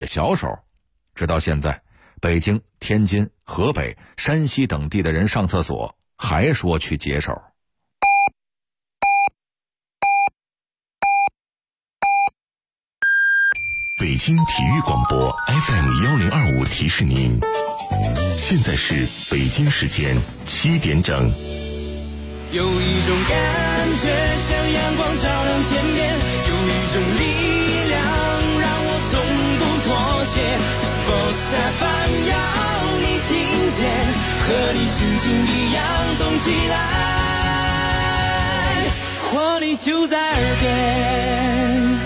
小手。直到现在，北京、天津、河北、山西等地的人上厕所还说去解手。 北京体育广播 FM1025 提示您，现在是北京时间7点整。 有一种感觉像阳光照亮天边，有一种力量让我从不妥协。Sports FM 要你听见，和你心情一样动起来，活力就在耳边。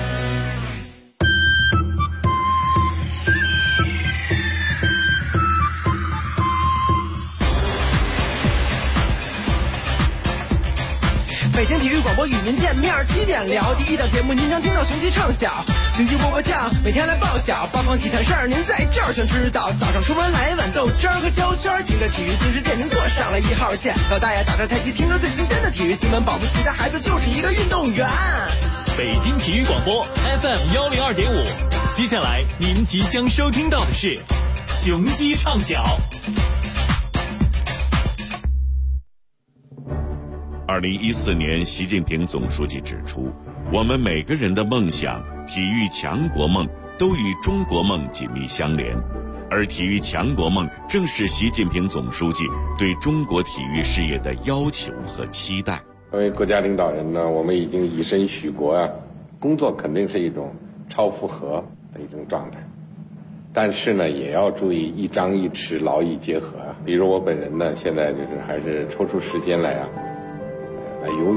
北京体育广播与您见面，7点聊第一档节目，您将听到雄鸡唱晓，雄鸡窝窝叫，每天来报晓，八方体坛事儿您在这儿全知道。早上出门来一碗豆汁儿和焦圈，听着体育新世界，您坐上了1号线。老大爷打着太极，听着最新鲜的体育新闻，保不齐的孩子就是一个运动员。 北京体育广播 FM102.5，接下来您即将收听到的是雄鸡唱晓。 2014年，习近平总书记指出，我们每个人的梦想、体育强国梦都与中国梦紧密相连，而体育强国梦正是习近平总书记对中国体育事业的要求和期待。 作为国家领导人呢，我们已经以身许国啊，工作肯定是一种超负荷的一种状态，但是呢，也要注意一张一弛，劳逸结合啊。比如我本人呢，现在就是还是抽出时间来游泳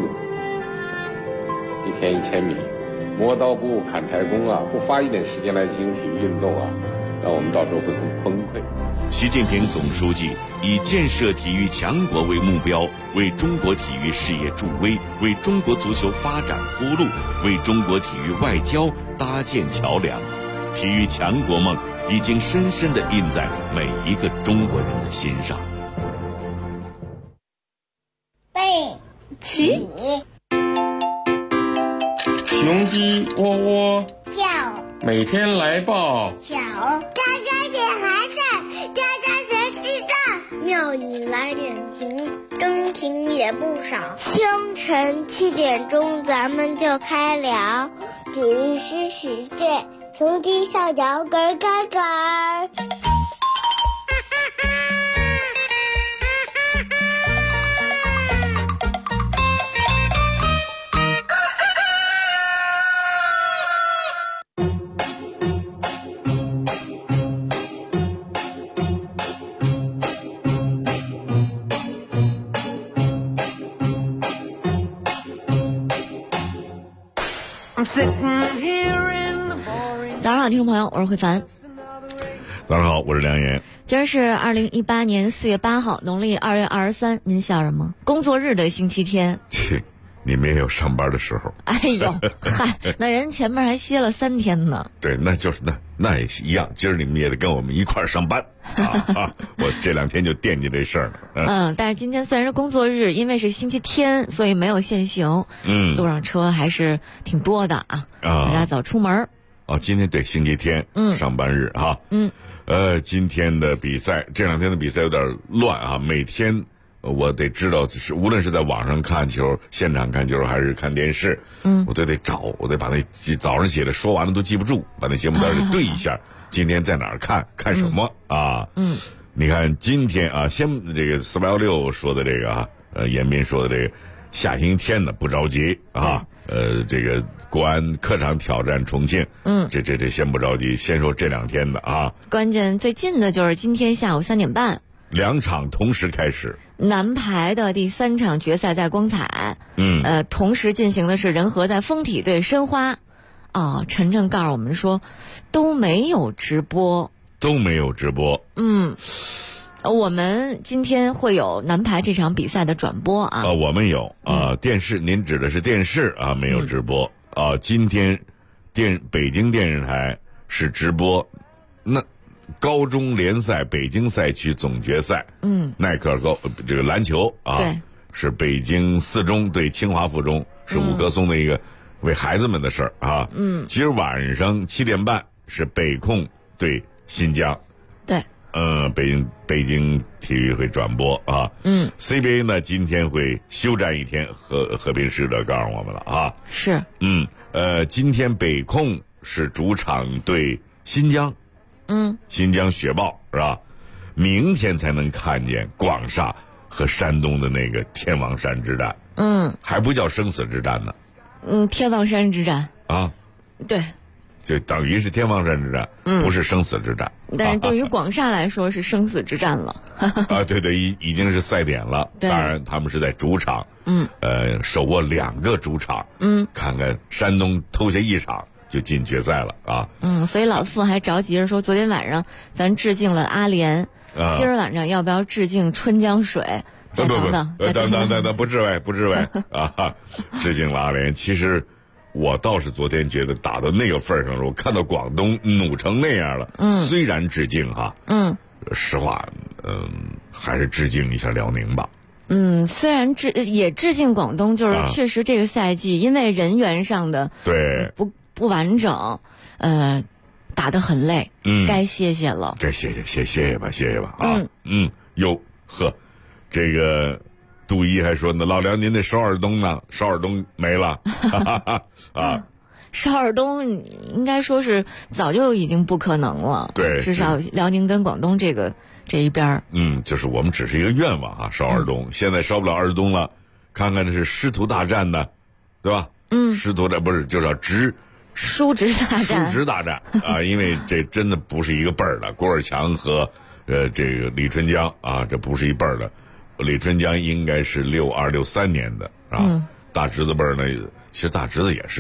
，1天1000米，磨刀不误砍柴工啊，不花一点时间来进行体育运动啊，那我们到时候会很崩溃。 习近平总书记以建设体育强国为目标，为中国体育事业助威，为中国足球发展铺路，为中国体育外交搭建桥梁。体育强国梦已经深深地印在每一个中国人的心上。 起， 雄鸡窝窝叫， 每天来报晓，喳喳点孩子，喳喳谁知道？庙里来点情，真情也不少。清晨7点钟，咱们就开聊，体育新世界，雄鸡上摇咯咯咯。 早上好，听众朋友，我是慧凡。 早上好，我是梁岩。 今儿是2018年4月8号，农历2月23，您笑什么？工作日的星期天。 你们也有上班的时候。 哎呦，嗨，那人前面还歇了3天呢。 对，那就是那也是一样，今儿你们也得跟我们一块儿上班我这2天就惦记这事儿了。 但是今天虽然是工作日，因为是星期天，所以没有限行。路上车还是挺多的啊，大家早出门。 今天对星期天，上班日哈。今天的比赛，这2天的比赛有点乱啊，每天我得知道，是无论是在网上看球、现场看球还是看电视，我都得找，我得把那早上写的说完了都记不住，把那节目单得对一下，今天在哪儿看什么啊？你看今天啊，先这个4816说的这个啊，严斌说的这个下星期天的不着急啊，这个国安客场挑战重庆，这先不着急，先说这2天的啊。 关键最近的就是今天下午3点半 ，2场同时开始。 男排的第3场决赛在光彩，同时进行的是人和在丰体对申花。晨晨告诉我们说都没有直播。我们今天会有男排这场比赛的转播啊。 我们有电视，您指的是电视啊，没有直播今天北京电视台是直播，那高中联赛北京赛区总决赛，耐克这个篮球啊， 对， 是北京4中对清华附中，是吴歌松的一个为孩子们的事儿啊。今儿晚上7点半是北控对新疆。 对。 北京体育会转播啊。CBA 呢今天会休战一天，和平使者告诉我们了啊。 是。 今天北控是主场对新疆。新疆雪豹是吧？明天才能看见广厦和山东的那个天王山之战。还不叫生死之战呢。 天王山之战啊。 对。 就等于是天王山之战，不是生死之战。 但是对于广厦来说是生死之战了。 对，已经是赛点了。当然他们是在主场。手握2个主场。看看山东偷下一场就进决赛了啊。 所以老傅还着急着说，昨天晚上咱致敬了阿联，今儿晚上要不要致敬春江水？ 等，不至于啊！致敬了阿联。其实我倒是昨天觉得打到那个份上了，我看到广东努成那样了。虽然致敬哈。实话，还是致敬一下辽宁吧。 虽然也致敬广东，就是确实这个赛季因为人员上的不完整，打得很累。该歇歇了。 该歇歇吧啊。这个杜一还说呢，老梁您那邵尔东呢？邵尔东没了。啊。 邵尔东应该说是早就已经不可能了。 对， 至少辽宁跟广东这一边。 就是我们只是一个愿望啊，邵尔东。现在烧不了二东了，看看这是师徒大战呢，对吧？师徒这不是就叫叔侄大战啊！因为这真的不是一个辈儿的，郭尔强和这个李春江啊，这不是一辈儿的。李春江应该是62、63年的啊。大侄子辈儿呢，其实大侄子也是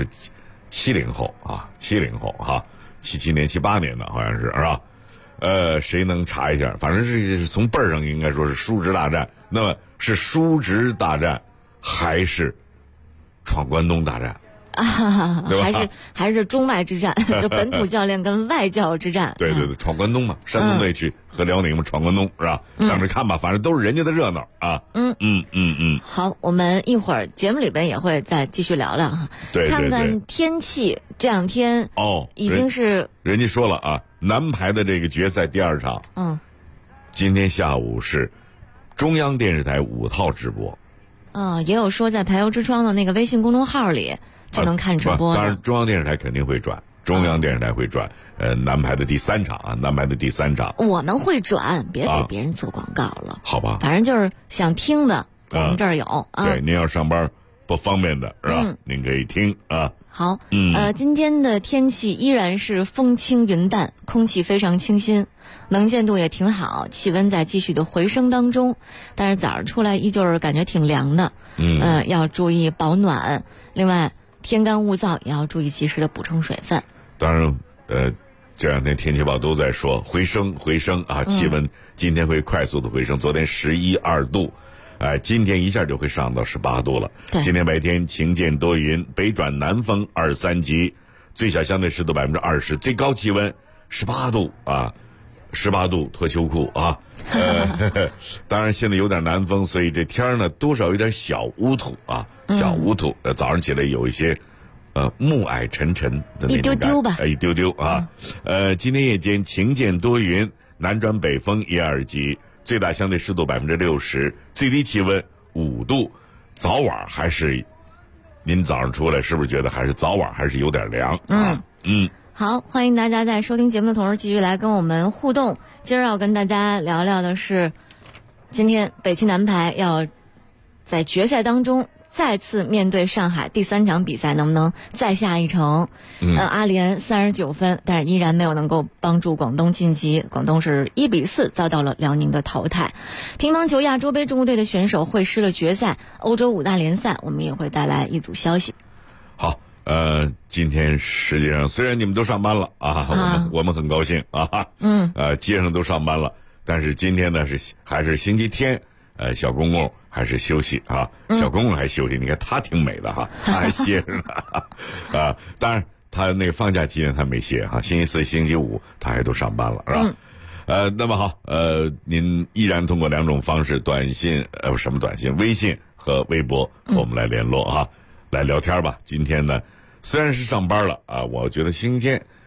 70后啊，70后哈，77年、78年的好像是吧？谁能查一下？反正是从辈儿上应该说是叔侄大战。那么是叔侄大战，还是闯关东大战？ 还是中外之战，就本土教练跟外教之战。 对，闯关东嘛，山东队去和辽宁嘛闯关东是吧？等着看吧，反正都是人家的热闹啊。 好，我们一会儿节目里边也会再继续聊聊哈。 对， 看看天气，这两天已经是人家说了啊，男排的这个决赛第2场，今天下午是中央电视台5套直播。 也有说在排油之窗的那个微信公众号里就能看直播。 当然中央电视台肯定会转，中央电视台会转男排的第3场啊，男排的第3场我们会转，别给别人做广告了。 好吧， 反正就是想听的我们这儿有啊。 对，您要上班不方便的是吧？您可以听啊。 好，今天的天气依然是风轻云淡，空气非常清新，能见度也挺好，气温在继续的回升当中，但是早上出来依旧是感觉挺凉的。要注意保暖，另外天干物燥也要注意及时的补充水分。 当然这两天天气预报都在说回升啊，气温今天会快速的回升，昨天11、2度。今天一下就会上到18度了。今天白天晴间多云，北转南风2、3级，最小相对湿度20%，最高气温18度啊，18度脱秋裤啊。当然现在有点南风，所以这天呢多少有点小乌土啊，小乌土。早上起来有一些暮霭沉沉的那种感觉，一丢丢吧，一丢丢啊。今天夜间晴间多云，南转北风1、2级。最大相对湿度60%，最低气温5度，早晚还是，您早上出来是不是觉得还是早晚还是有点凉啊？ 好，欢迎大家在收听节目的同时继续来跟我们互动。今儿要跟大家聊聊的是，今天北青男排要在决赛当中再次面对上海第3场比赛，能不能再下一城？阿联39分，但是依然没有能够帮助广东晋级。广东是1比4遭到了辽宁的淘汰。乒乓球亚洲杯中国队的选手会师了决赛，欧洲5大联赛，我们也会带来一组消息。 好，今天实际上虽然你们都上班了啊，我们很高兴啊，街上都上班了，但是今天呢还是星期天。小公公还是休息啊，小公公还休息，你看他挺美的哈，他还歇着呢当然他那个放假期间他没歇哈，星期4、星期5他还都上班了是吧？那么好，您依然通过2种方式，短信什么短信，微信和微博和我们来联络啊，来聊天吧。今天呢虽然是上班了啊，我觉得星期天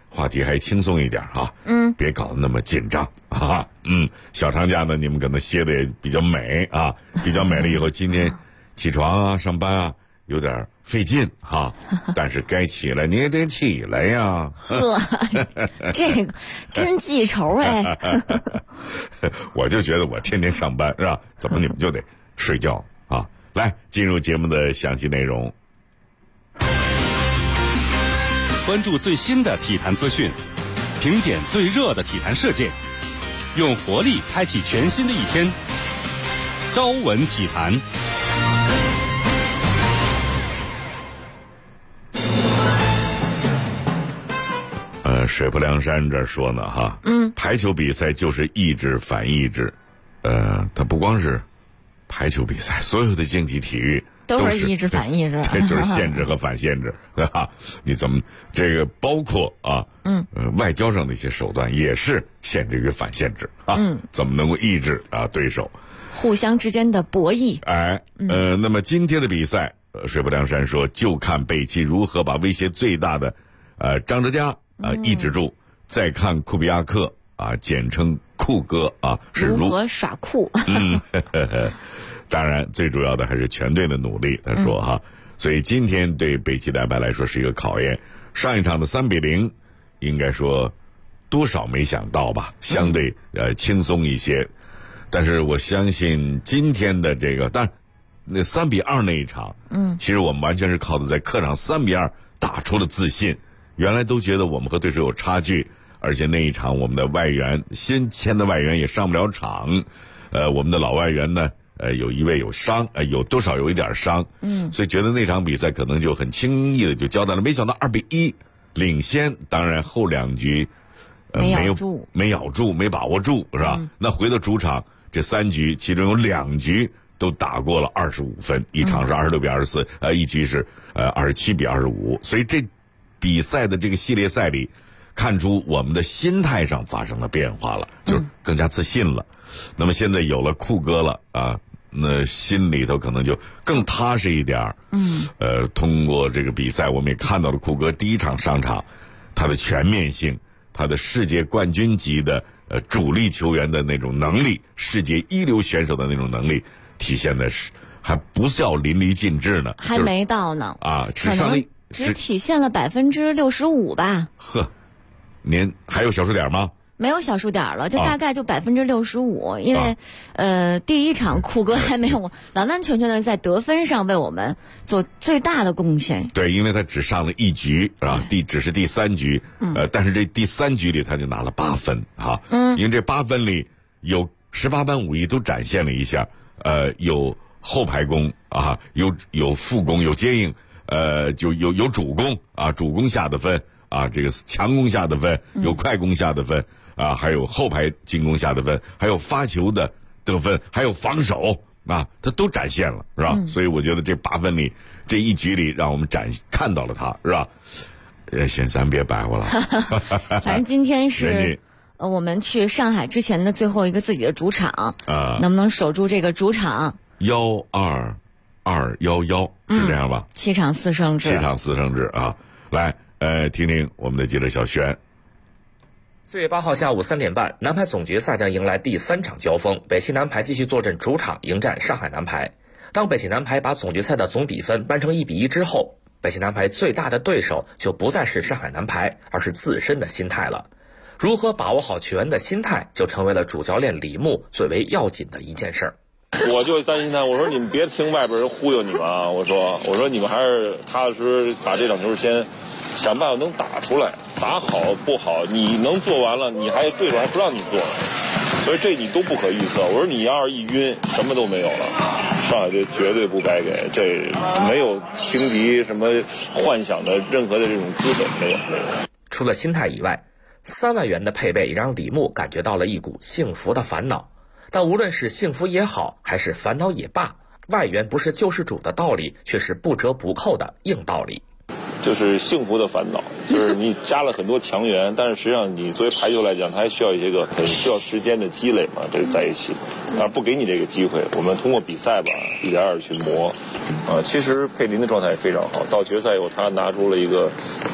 话题还轻松一点啊，别搞得那么紧张啊，小长假呢，你们可能歇得也比较美啊，比较美了以后，今天起床啊、上班啊有点费劲哈，但是该起来你也得起来呀。 呵，这个真记仇哎！ 我就觉得我天天上班是吧？怎么你们就得睡觉啊？来，进入节目的详细内容。 关注最新的体坛资讯，评点最热的体坛事件，用活力开启全新的一天。朝闻体坛。 水泊梁山这说呢哈，排球比赛就是意志反意志，它不光是排球比赛，所有的竞技体育都是意志反意志， 对，就是限制和反限制，对吧？你怎么这个包括啊，外交上的一些手段也是限制与反限制啊，怎么能够抑制啊对手？ 互相之间的博弈。 那么今天的比赛，水泊梁山说，就看北齐如何把威胁最大的张哲嘉抑制住，再看库比亚克啊，简称库哥啊，是如何耍酷。 当然最主要的还是全队的努力，他说哈，所以今天对北齐男排来说是一个考验。上一场的3-0应该说多少没想到吧，相对轻松一些，但是我相信今天的这个，但那3-2那一场，其实我们完全是靠的在客场3-2打出了自信。原来都觉得我们和对手有差距，而且那一场我们的外援新签的外援也上不了场，我们的老外援呢，有一位有伤，有多少有一点伤，所以觉得那场比赛可能就很轻易的就交代了。没想到2-1领先，当然后2局没咬住，没把握住，是吧？那回到主场，这3局其中有2局都打过了25分，一场是26-24，一局是27-25，所以这比赛的这个系列赛里，看出我们的心态上发生了变化了，就是更加自信了。那么现在有了库哥了啊，那心里头可能就更踏实一点。通过这个比赛，我们也看到了库哥第一场上场，他的全面性，他的世界冠军级的主力球员的那种能力，世界一流选手的那种能力，体现的是还不叫淋漓尽致呢， 还没到呢啊，只体现了65%吧。 呵，您还有小数点吗？ 没有小数点了，就大概就65%，因为第一场库哥还没有完完全全的在得分上为我们做最大的贡献。 对，因为他只上了1局啊，只是第3局，但是这第3局里他就拿了8分啊，因为这8分里有18般武艺都展现了一下，有后排攻啊，有副攻，有接应。就有主攻啊，主攻下的分啊，这个强攻下的分，有快攻下的分啊，还有后排进攻下的分，还有发球的得分，还有防守啊，他都展现了，是吧？所以我觉得这8分里，这1局里，让我们看到了他，是吧？行，咱别白活了。 反正今天是我们去上海之前的最后一个自己的主场啊，能不能守住这个主场 ？12211是这样吧 ？7场4胜制。 7场4胜制啊！来，听听我们的记者小轩。 4月8号下午3点半，男排总决赛将迎来第3场交锋，北齐男排继续坐镇主场迎战上海男排。当北齐男排把总决赛的总比分扳成1-1之后，北齐男排最大的对手就不再是上海男排，而是自身的心态了。如何把握好球员的心态，就成为了主教练李牧最为要紧的一件事儿。 我就担心他，我说你们别听外边人忽悠你们啊！我说你们还是踏踏实实打这场球，先想办法能打出来，打好不好你能做完了，你还对手还不让你做，所以这你都不可预测。我说你要是一晕，什么都没有了。上海队绝对不该给，这没有轻敌什么幻想的任何的这种资本，没有。 除了心态以外，3外援的配备也让李牧感觉到了一股幸福的烦恼。但无论是幸福也好，还是烦恼也罢，外援不是救世主的道理，却是不折不扣的硬道理。 就是幸福的烦恼，就是你加了很多强援，但是实际上你作为排球来讲，它还需要一些个很需要时间的积累嘛，这在一起，而不给你这个机会。我们通过比赛吧，一点点去磨。其实佩林的状态也非常好，到决赛以后他拿出了一个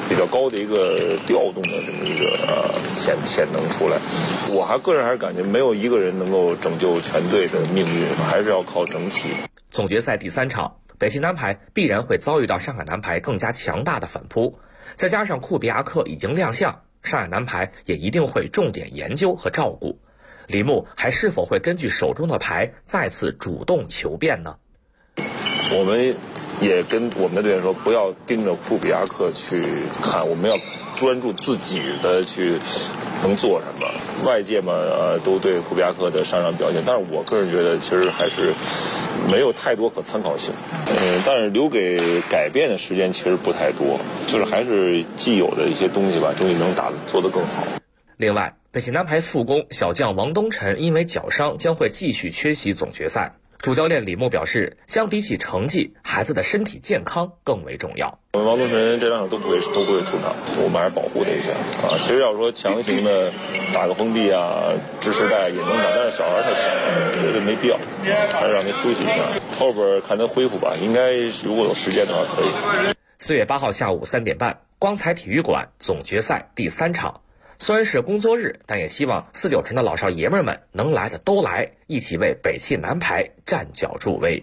比较高的一个调动的这么一个潜能出来。我个人还是感觉没有一个人能够拯救全队的命运，还是要靠整体。 总决赛第3场，北汽男排必然会遭遇到上海男排更加强大的反扑，再加上库比亚克已经亮相，上海男排也一定会重点研究和照顾。李牧还是否会根据手中的牌再次主动求变呢？ 我们也跟我们的队员说，不要盯着库比亚克去看，我们要专注自己的去能做什么。外界嘛，都对库比亚克的上场表现，但是我个人觉得其实还是没有太多可参考性。但是留给改变的时间其实不太多，就是还是既有的一些东西吧，争取能做得更好。 另外，北汽男排副攻小将王东晨因为脚伤将会继续缺席总决赛。主教练李牧表示，相比起成绩，孩子的身体健康更为重要。 王东晨这2场都不会出场，我们还是保护他一下啊。其实要说强行的打个封闭啊、支持带也能打，但是小孩太小了，觉得没必要，还是让他休息一下，后边看他恢复吧。应该如果有时间的话可以。 4月8号下午3点半，光彩体育馆总决赛第3场。虽然是工作日，但也希望4、9成的老少爷们们能来的都来，一起为北汽男排站脚助威。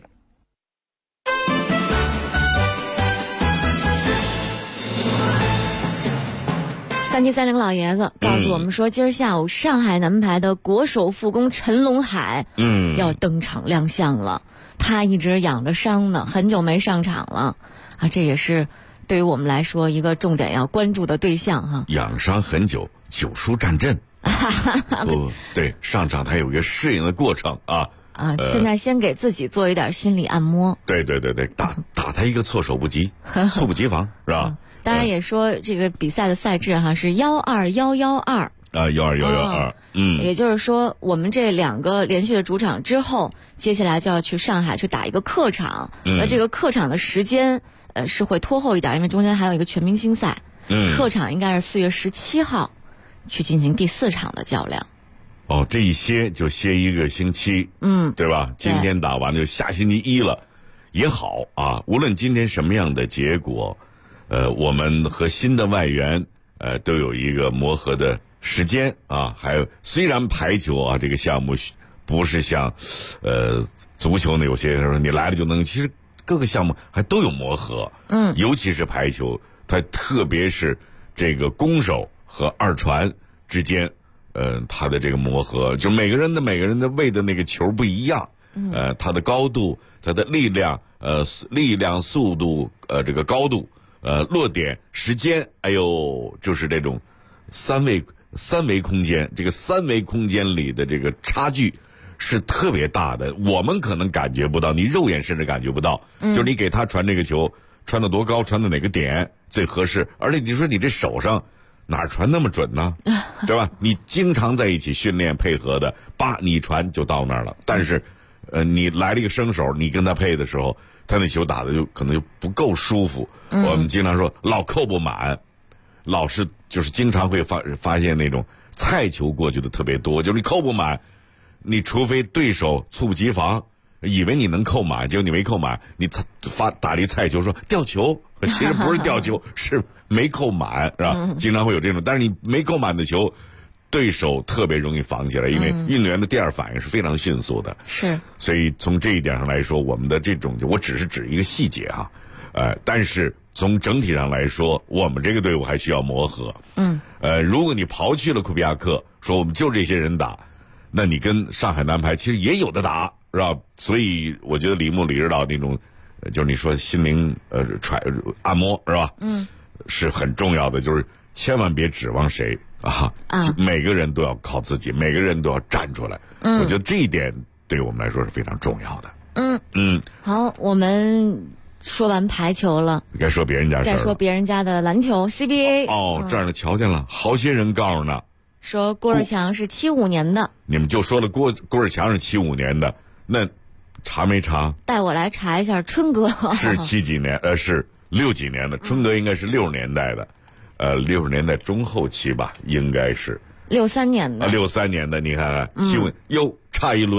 3730老爷子告诉我们说，今儿下午上海男排的国手副攻陈龙海要登场亮相了。他一直养着伤呢，很久没上场了啊，这也是对于我们来说一个重点要关注的对象哈。 养伤很久，9输战阵。对，上场他有一个适应的过程啊。 现在先给自己做一点心理按摩。 对，打他一个措手不及，猝不及防，是吧？ 当然也说这个比赛的赛制哈是12112啊 ，12112， 也就是说我们这2个连续的主场之后，接下来就要去上海去打一个客场，那这个客场的时间是会拖后一点，因为中间还有一个全明星赛，客场应该是4月17号去进行第4场的较量。 这一歇就歇1个星期，对吧？今天打完就下星期1了，也好啊。无论今天什么样的结果，我们和新的外援都有一个磨合的时间啊。还有，虽然排球啊这个项目不是像足球呢，有些人说你来了就能，其实各个项目还都有磨合，尤其是排球，它特别是这个攻手和2传之间，他的这个磨合，就每个人的喂的那个球不一样，他的高度、他的力量、速度、这个高度、落点、时间，就是这种三维空间，这个3维空间里的这个差距是特别大的。我们可能感觉不到，你肉眼甚至感觉不到，就是你给他传这个球，传到多高，传到哪个点最合适，而且你说你这手上哪传那么准呢？对吧？你经常在一起训练配合的，你传就到那儿了。但是，你来了一个生手，你跟他配的时候，他那球打的可能就不够舒服。我们经常说老扣不满，老是就是经常会发现那种菜球过去的特别多，就是你扣不满，你除非对手猝不及防，以为你能扣满，结果你没扣满，你打了一菜球说掉球，其实不是掉球，是没扣满，是吧？经常会有这种，但是你没扣满的球，对手特别容易防起来，因为运动员的第二反应是非常迅速的。 是， 所以从这一点上来说，我们的这种，我只是指一个细节哈，但是从整体上来说，我们这个队伍还需要磨合。如果你刨去了库比亚克，说我们就这些人打，那你跟上海男排其实也有的打，是吧？所以我觉得李指导那种，就是你说心灵按摩是吧？是很重要的，就是千万别指望谁啊，每个人都要靠自己，每个人都要站出来。我觉得这一点对我们来说是非常重要的。 好，我们说完排球了， 该说别人家事儿了， 该说别人家的篮球 CBA。 这儿呢瞧见了，好些人告诉呢， 说郭士强是75年的。 你们就说了郭士强是75年的，那查没查？ 带我来查一下，春哥是70几年，是60几年的，春哥应该是60年代的，60年代中后期吧，应该是 63年的。 63年的，你看看，差一轮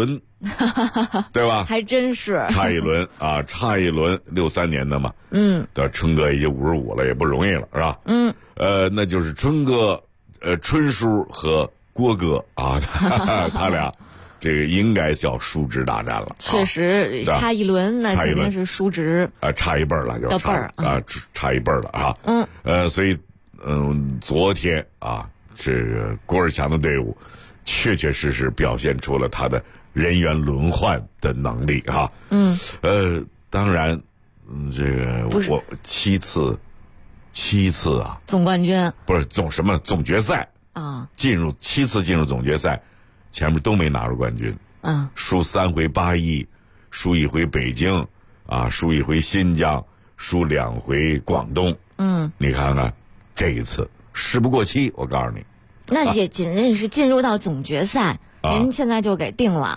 对吧？ 还真是差一轮啊，差一轮，63年的嘛。对，春哥已经55了，也不容易了，是吧？那就是春哥，春叔和郭哥啊，他俩这个应该叫叔侄大战了。 确实差一轮，那肯定是叔侄差一辈儿了，就差一辈儿了啊。所以昨天啊，这个郭尔强的队伍确确实实表现出了他的人员轮换的能力啊。当然，这个我七次啊， 总冠军不是总决赛啊， 7次进入总决赛，前面都没拿住冠军。输3回8邑，输1回北京啊，输1回新疆，输2回广东。你看看这一次事不过期，我告诉你。 那也仅仅是进入到总决赛，您现在就给定了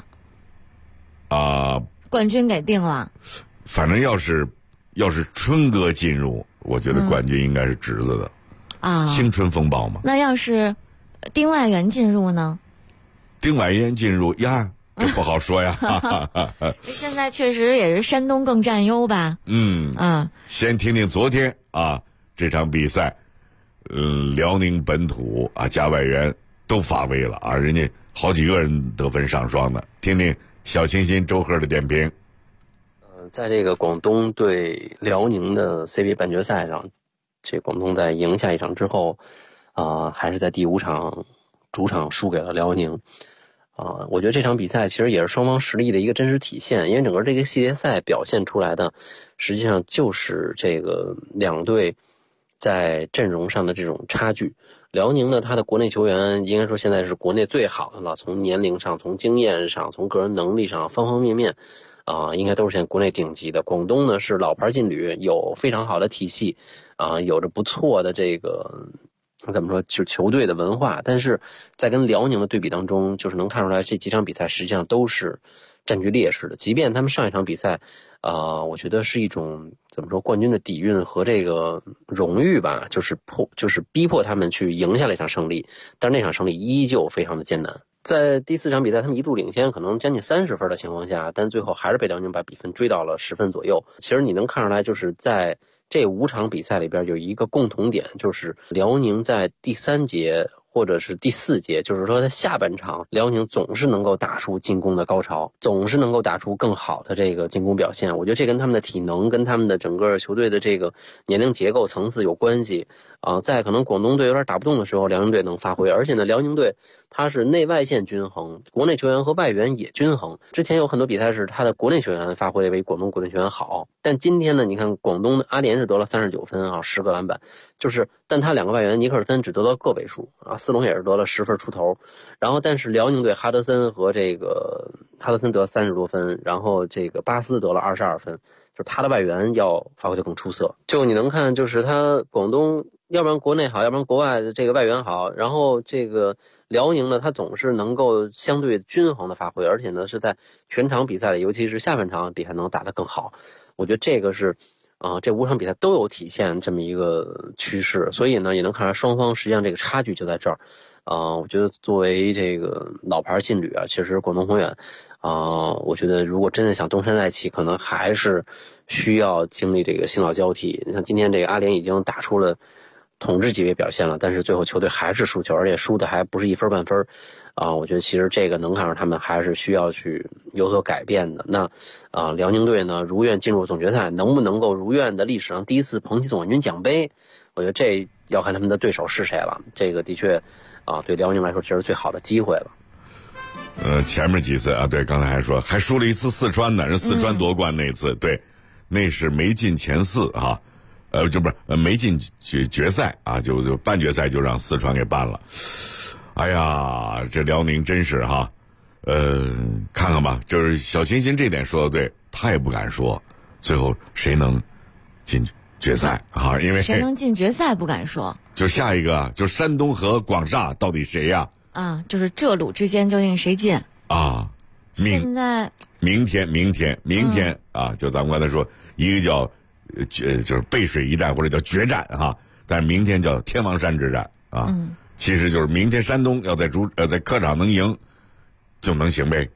冠军给定了。 反正要是春哥进入，我觉得冠军应该是侄子的青春风暴嘛。 那要是丁外援进入呢？ 丁外援进入呀，这不好说呀。 现在确实也是山东更占优吧。 先听听昨天啊这场比赛，辽宁本土啊加外援都发威了啊，人家好几个人得分上双的。听听小清新周贺的点评。 在这个广东对辽宁的 CBA 半决赛上，这广东在赢下一场之后，还是在第5场主场输给了辽宁。我觉得这场比赛其实也是双方实力的一个真实体现，因为整个这个系列赛表现出来的，实际上就是这个两队在阵容上的这种差距。辽宁呢，他的国内球员应该说现在是国内最好的了，从年龄上、从经验上、从个人能力上，方方面面应该都是现在国内顶级的。广东呢是老牌劲旅，有非常好的体系有着不错的这个怎么说，就是球队的文化，但是在跟辽宁的对比当中，就是能看出来这几场比赛实际上都是占据劣势的。即便他们上一场比赛我觉得是一种怎么说冠军的底蕴和这个荣誉吧，就是逼迫他们去赢下了一场胜利，但是那场胜利依旧非常的艰难。在第4场比赛他们一度领先可能将近30分的情况下，但最后还是被辽宁把比分追到了10分左右。其实你能看出来，就是在这5场比赛里边有一个共同点，就是辽宁在第3节或者是第4节，就是说在下半场辽宁总是能够打出进攻的高潮，总是能够打出更好的这个进攻表现。我觉得这跟他们的体能跟他们的整个球队的这个年龄结构层次有关系在可能广东队有点打不动的时候，辽宁队能发挥。而且呢，辽宁队它是内外线均衡，国内球员和外援也均衡。之前有很多比赛是他的国内球员发挥为广东国内球员好，但今天呢，你看广东的阿联是得了39分10个篮板，但他2个外援尼克尔森只得到个位数斯隆也是得了10分出头。然后但是辽宁队哈德森和这个哈德森得了30多分，然后这个巴斯得了22分，就是他的外援要发挥的更出色。就你能看，就是他广东要不然国内好，要不然国外的这个外援好，然后这个辽宁呢，他总是能够相对均衡的发挥，而且呢是在全场比赛里，尤其是下半场比赛能打得更好。我觉得这个是这5场比赛都有体现这么一个趋势，所以呢也能看出来双方实际上这个差距就在这儿。我觉得作为这个老牌劲旅其实广东宏远我觉得如果真的想东山再起，可能还是需要经历这个新老交替。你像今天这个阿联已经打出了统治级别表现了，但是最后球队还是输球，而且输的还不是1分半分我觉得其实这个能看出他们还是需要去有所改变的。那辽宁队呢如愿进入总决赛，能不能够如愿的历史上第一次捧起总冠军奖杯，我觉得这要看他们的对手是谁了。这个的确对辽宁来说这是最好的机会了。 前面几次对，刚才还说还输了一次四川呢，人四川夺冠那次对，那是没进前4就不是没进决赛就半决赛就让四川给办了。哎呀，这辽宁真是看看吧，就是小清新这点说的对，他也不敢说最后谁能进决赛因为谁能进决赛不敢说， 就下一个就山东和广厦到底谁呀就是浙鲁之间究竟谁进现在明天就咱们刚才说一个叫就是背水一战或者叫决战但是明天叫天王山之战其实就是明天山东要在客场能赢就能行呗，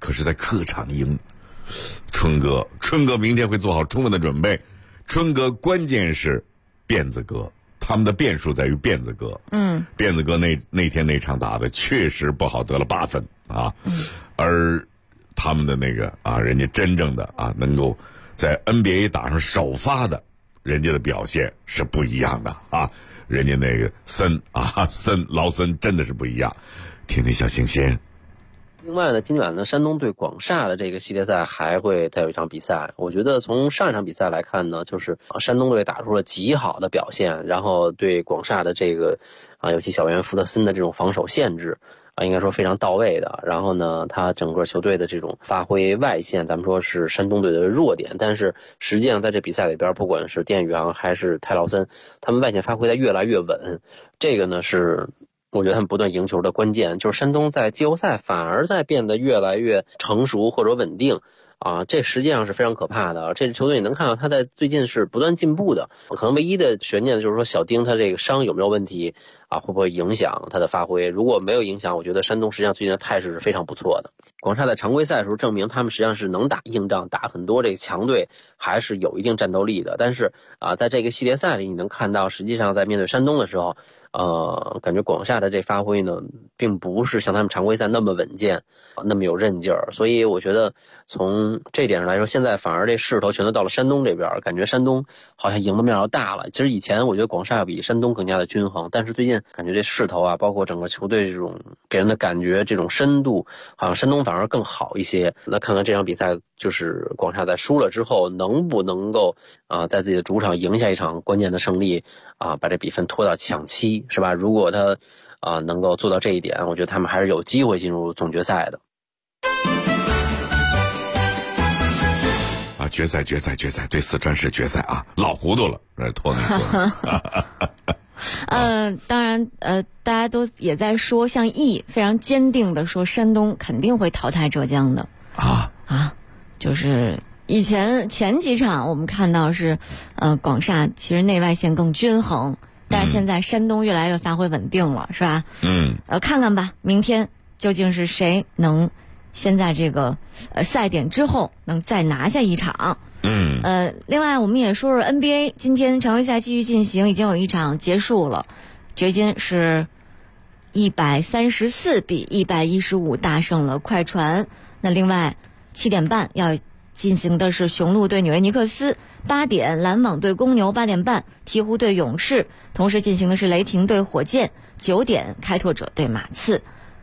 可是在客场赢。春哥明天会做好充分的准备。春哥关键是辫子哥，他们的变数在于辫子哥。辫子哥那天那场打的确实不好，得了8分啊。而他们的那个啊，人家真正的啊，能够在 NBA 打上首发的，人家的表现是不一样的啊。人家那个劳森真的是不一样。听听小星星。 另外呢，今晚呢，山东对广厦的这个系列赛还会再有一场比赛。我觉得从上一场比赛来看呢，就是山东队打出了极好的表现，然后对广厦的这个尤其小员福特森的这种防守限制应该说非常到位的。然后呢，他整个球队的这种发挥外线，咱们说是山东队的弱点，但是实际上在这比赛里边，不管是电宇航还是泰劳森，他们外线发挥的越来越稳。这个呢是我觉得他们不断赢球的关键，就是山东在季后赛反而在变得越来越成熟或者稳定这实际上是非常可怕的。这支球队你能看到他在最近是不断进步的，可能唯一的悬念就是说小丁他这个伤有没有问题会不会影响他的发挥。如果没有影响，我觉得山东实际上最近的态势是非常不错的。广厦在常规赛的时候证明他们实际上是能打硬仗，打很多这个强队还是有一定战斗力的。但是在这个系列赛里你能看到，实际上在面对山东的时候感觉广厦的这发挥呢，并不是像他们常规赛那么稳健，那么有韧劲儿。所以我觉得从这点上来说，现在反而这势头全都到了山东这边，感觉山东好像赢的面要大了。其实以前我觉得广厦要比山东更加的均衡，但是最近感觉这势头包括整个球队这种给人的感觉，这种深度，好像山东反而更好一些。那看看这场比赛，就是广厦在输了之后，能不能够在自己的主场赢下一场关键的胜利把这比分拖到抢七，是吧？如果他能够做到这一点，我觉得他们还是有机会进入总决赛的。 决赛，对四川是决赛老糊涂了，拖没拖？ 当然，大家都也在说，像易非常坚定的说，山东肯定会淘汰浙江的就是前几场我们看到是，广厦其实内外线更均衡，但是现在山东越来越发挥稳定了，是吧？看看吧，明天究竟是谁能先在这个赛点之后能再拿下一场。另外我们也说说 NBA， 今天常规赛继续进行，已经有一场结束了，掘金是134比115大胜了快船。那另外7点半要进行的是雄鹿对纽约尼克斯，8点篮网对公牛，8点半鹈鹕对勇士，同时进行的是雷霆对火箭，9点开拓者对马刺。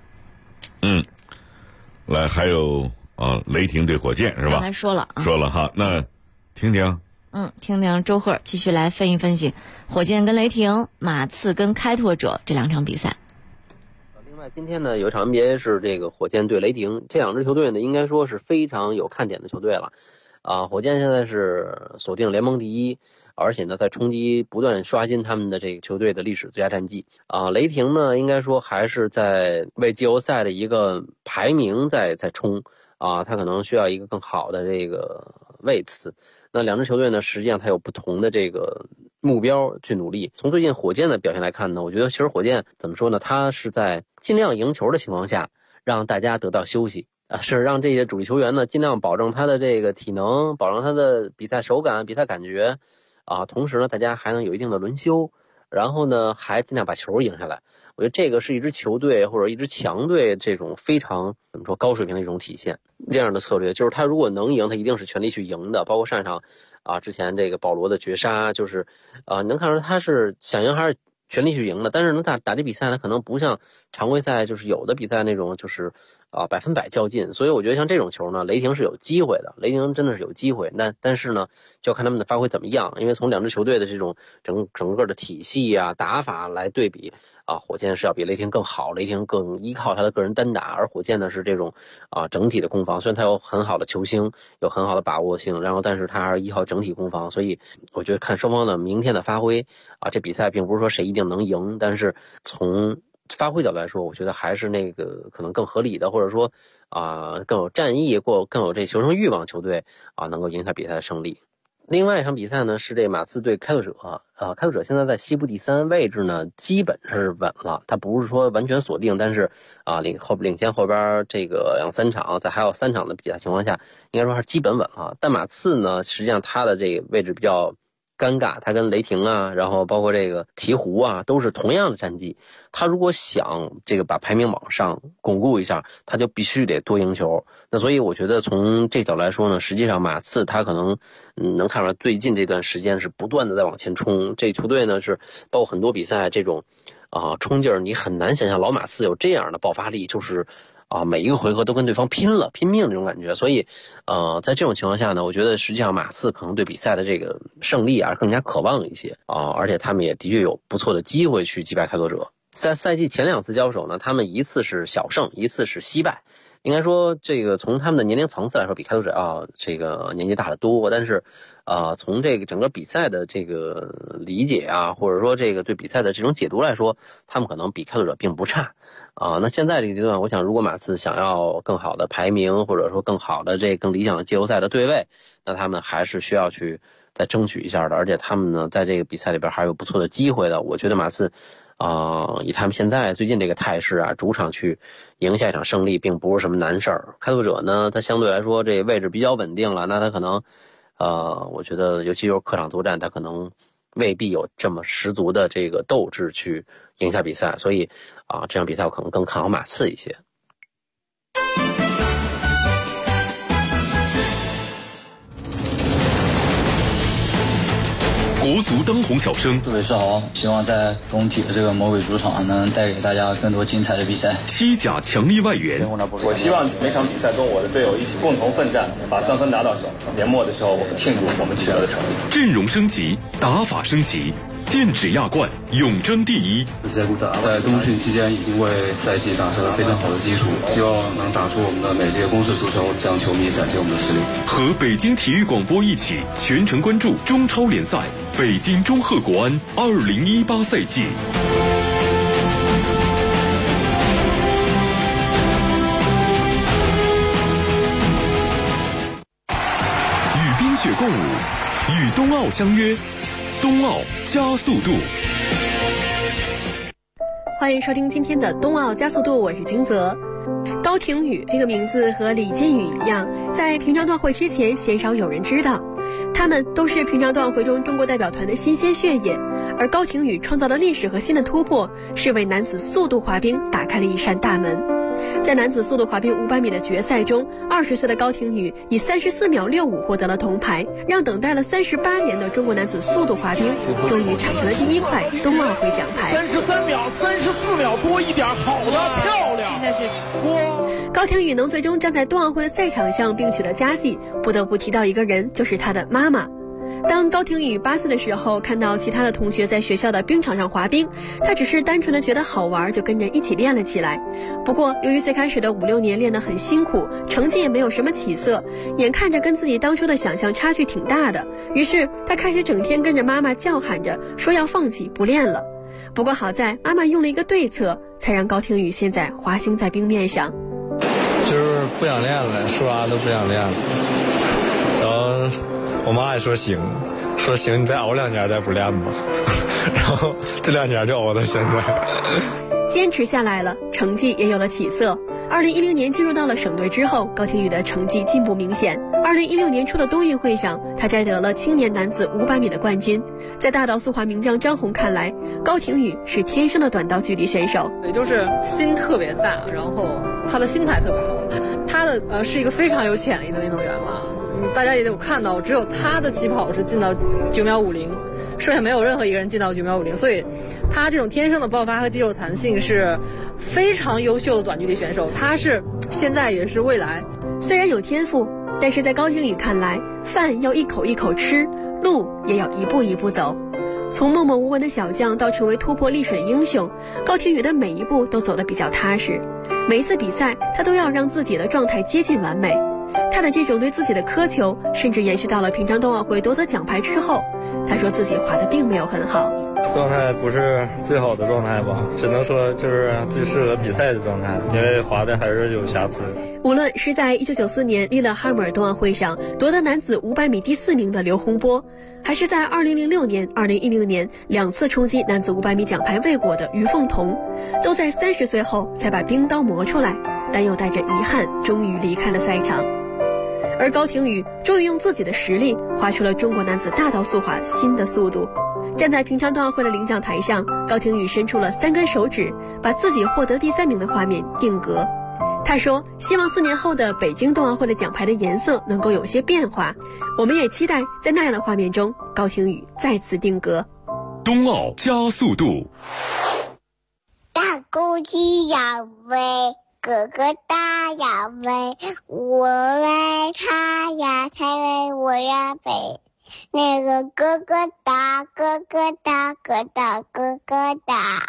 来，还有雷霆对火箭是吧？ 刚才说了哈，那听听周贺继续来分析火箭跟雷霆、马刺跟开拓者这2场比赛。 另外今天呢有一场 NBA 是这个火箭对雷霆，这2支球队呢应该说是非常有看点的球队了。火箭现在是锁定联盟第一，而且呢在冲击不断刷新他们的这个球队的历史最佳战绩。雷霆呢应该说还是在为季后赛的一个排名在冲他可能需要一个更好的这个位次。那2支球队呢实际上它有不同的这个目标去努力。从最近火箭的表现来看呢，我觉得其实火箭怎么说呢，他是在尽量赢球的情况下让大家得到休息是让这些主力球员呢尽量保证他的这个体能，保证他的比赛手感、比赛感觉同时呢大家还能有一定的轮休，然后呢还尽量把球赢下来。我觉得这个是一支球队或者一支强队这种非常怎么说高水平的一种体现。这样的策略就是他如果能赢，他一定是全力去赢的。包括上一场之前这个保罗的绝杀，就是你能看出他是想赢还是全力去赢的。但是能打这比赛呢，可能不像常规赛就是有的比赛那种就是100%较劲。所以我觉得像这种球呢，雷霆是有机会的，雷霆真的是有机会。但是呢就要看他们的发挥怎么样，因为从2支球队的这种整个的体系打法来对比火箭是要比雷霆更好，雷霆更依靠他的个人单打，而火箭呢是这种整体的攻防。虽然他有很好的球星，有很好的把握性，然后但是他还是依靠整体攻防。所以我觉得看双方的明天的发挥这比赛并不是说谁一定能赢，但是从发挥角度来说，我觉得还是那个可能更合理的，或者说更有战意或更有这求胜欲望球队能够赢下比赛的胜利。 另外一场比赛呢是这马刺对开拓者开拓者现在在西部第3位置呢，基本是稳了，他不是说完全锁定，但是领先后边这个2-3场，在还有3场的比赛情况下，应该说还是基本稳了。但马刺呢，实际上他的这个位置比较尴尬，他跟雷霆啊，然后包括这个鹈鹕啊，都是同样的战绩。他如果想这个把排名往上巩固一下，他就必须得多赢球。那所以我觉得从这角度来说呢，实际上马刺他可能能看出来最近这段时间是不断的在往前冲。这球队呢是包括很多比赛这种冲劲儿，你很难想象老马刺有这样的爆发力，就是每一个回合都跟对方拼命这种感觉。所以在这种情况下呢，我觉得实际上马刺可能对比赛的这个胜利更加渴望一些而且他们也的确有不错的机会去击败开拓者。在赛季前2次交手呢，他们一次是小胜，一次是惜败。应该说这个从他们的年龄层次来说比开拓者这个年纪大得多，但是从这个整个比赛的这个理解或者说这个对比赛的这种解读来说，他们可能比开拓者并不差那现在这个阶段，我想如果马刺想要更好的排名，或者说更好的更理想的季后赛的对位，那他们还是需要去再争取一下的。而且他们呢在这个比赛里边还有不错的机会的。我觉得马刺以他们现在最近这个态势主场去赢下一场胜利并不是什么难事儿。开拓者呢，他相对来说这位置比较稳定了，那他可能我觉得尤其就是客场作战，他可能未必有这么十足的这个斗志去赢下比赛，所以这场比赛我可能更看好马刺一些。 国足当红小生， 各位是好，希望在工体的这个魔鬼主场能带给大家更多精彩的比赛。 西甲强力外援， 我希望每场比赛跟我的队友一起共同奋战，把3分拿到手。年末的时候，我们庆祝我们取得的成绩。 阵容升级，打法升级，剑指亚冠，永争第一。 在冬训期间已经为赛季打下了非常好的基础，希望能打出我们的美丽攻势足球，向球迷展现我们的实力。 和北京体育广播一起全程关注中超联赛北京中赫国安2018赛季。与冰雪共舞，与冬奥相约，冬奥加速度。 欢迎收听今天的冬奥加速度，我是金泽。高亭宇这个名字和李金羽一样，在平昌冬奥会之前鲜少有人知道，他们都是平昌冬奥会中中国代表团的新鲜血液。而高亭宇创造的历史和新的突破，是为男子速度滑冰打开了一扇大门。在男子速度滑冰500米的决赛中，20岁的高亭宇以34秒65获得了铜牌，让等待了38年的中国男子速度滑冰终于产生了第一块冬奥会奖牌。 33秒34秒多一点，好的，漂亮！ 高亭宇能最终站在冬奥会的赛场上并取得佳绩，不得不提到一个人，就是他的妈妈。当高亭宇8岁的时候，看到其他的同学在学校的冰场上滑冰，他只是单纯的觉得好玩，就跟着一起练了起来。不过由于最开始的5-6年练得很辛苦，成绩也没有什么起色，眼看着跟自己当初的想象差距挺大的，于是他开始整天跟着妈妈叫喊着说要放弃不练了。不过好在妈妈用了一个对策，才让高亭宇现在滑行在冰面上。 就是不想练了，说啥都不想练了，然后我妈也说行，你再熬2年再不练吧，然后这2年就熬到现在。 坚持下来了，成绩也有了起色。2010年进入到了省队之后，高亭宇的成绩进步明显。2016年初的冬运会上，他摘得了青年男子500米的冠军。在大道速滑名将张红看来，高亭宇是天生的短道距离选手， 也就是心特别大，然后他的心态特别好。他的是一个非常有潜力的运动员嘛，大家也有看到，只有他的起跑是进到9秒50，剩下没有任何一个人进到9秒50，所以他这种天生的爆发和肌肉弹性是非常优秀的短距离选手，他是现在也是未来。 虽然有天赋，但是在高亭宇看来，饭要一口一口吃，路也要一步一步走。从默默无闻的小将到成为突破历史的英雄，高亭宇的每一步都走得比较踏实。每一次比赛，他都要让自己的状态接近完美。他的这种对自己的苛求，甚至延续到了平昌冬奥会夺得奖牌之后。他说自己滑得并没有很好。 状态不是最好的状态吧，只能说就是最适合比赛的状态，因为滑的还是有瑕疵。 无论是在1994年利勒哈姆尔冬奥会上夺得男子500米第4名的刘洪波，还是在2006年、2016年2次冲击男子500米奖牌未果的于凤彤，都在30岁后才把冰刀磨出来，但又带着遗憾终于离开了赛场。而高亭宇终于用自己的实力划出了中国男子大道速滑新的速度。站在平昌冬奥会的领奖台上，高亭宇伸出了3根手指，把自己获得第3名的画面定格。他说希望4年后的北京冬奥会的奖牌的颜色能够有些变化，我们也期待在那样的画面中高亭宇再次定格。 冬奥加速度。 大公鸡要飞，哥哥大要飞，我来它呀才来我呀飞，那个哥哥大哥哥大哥大哥哥大。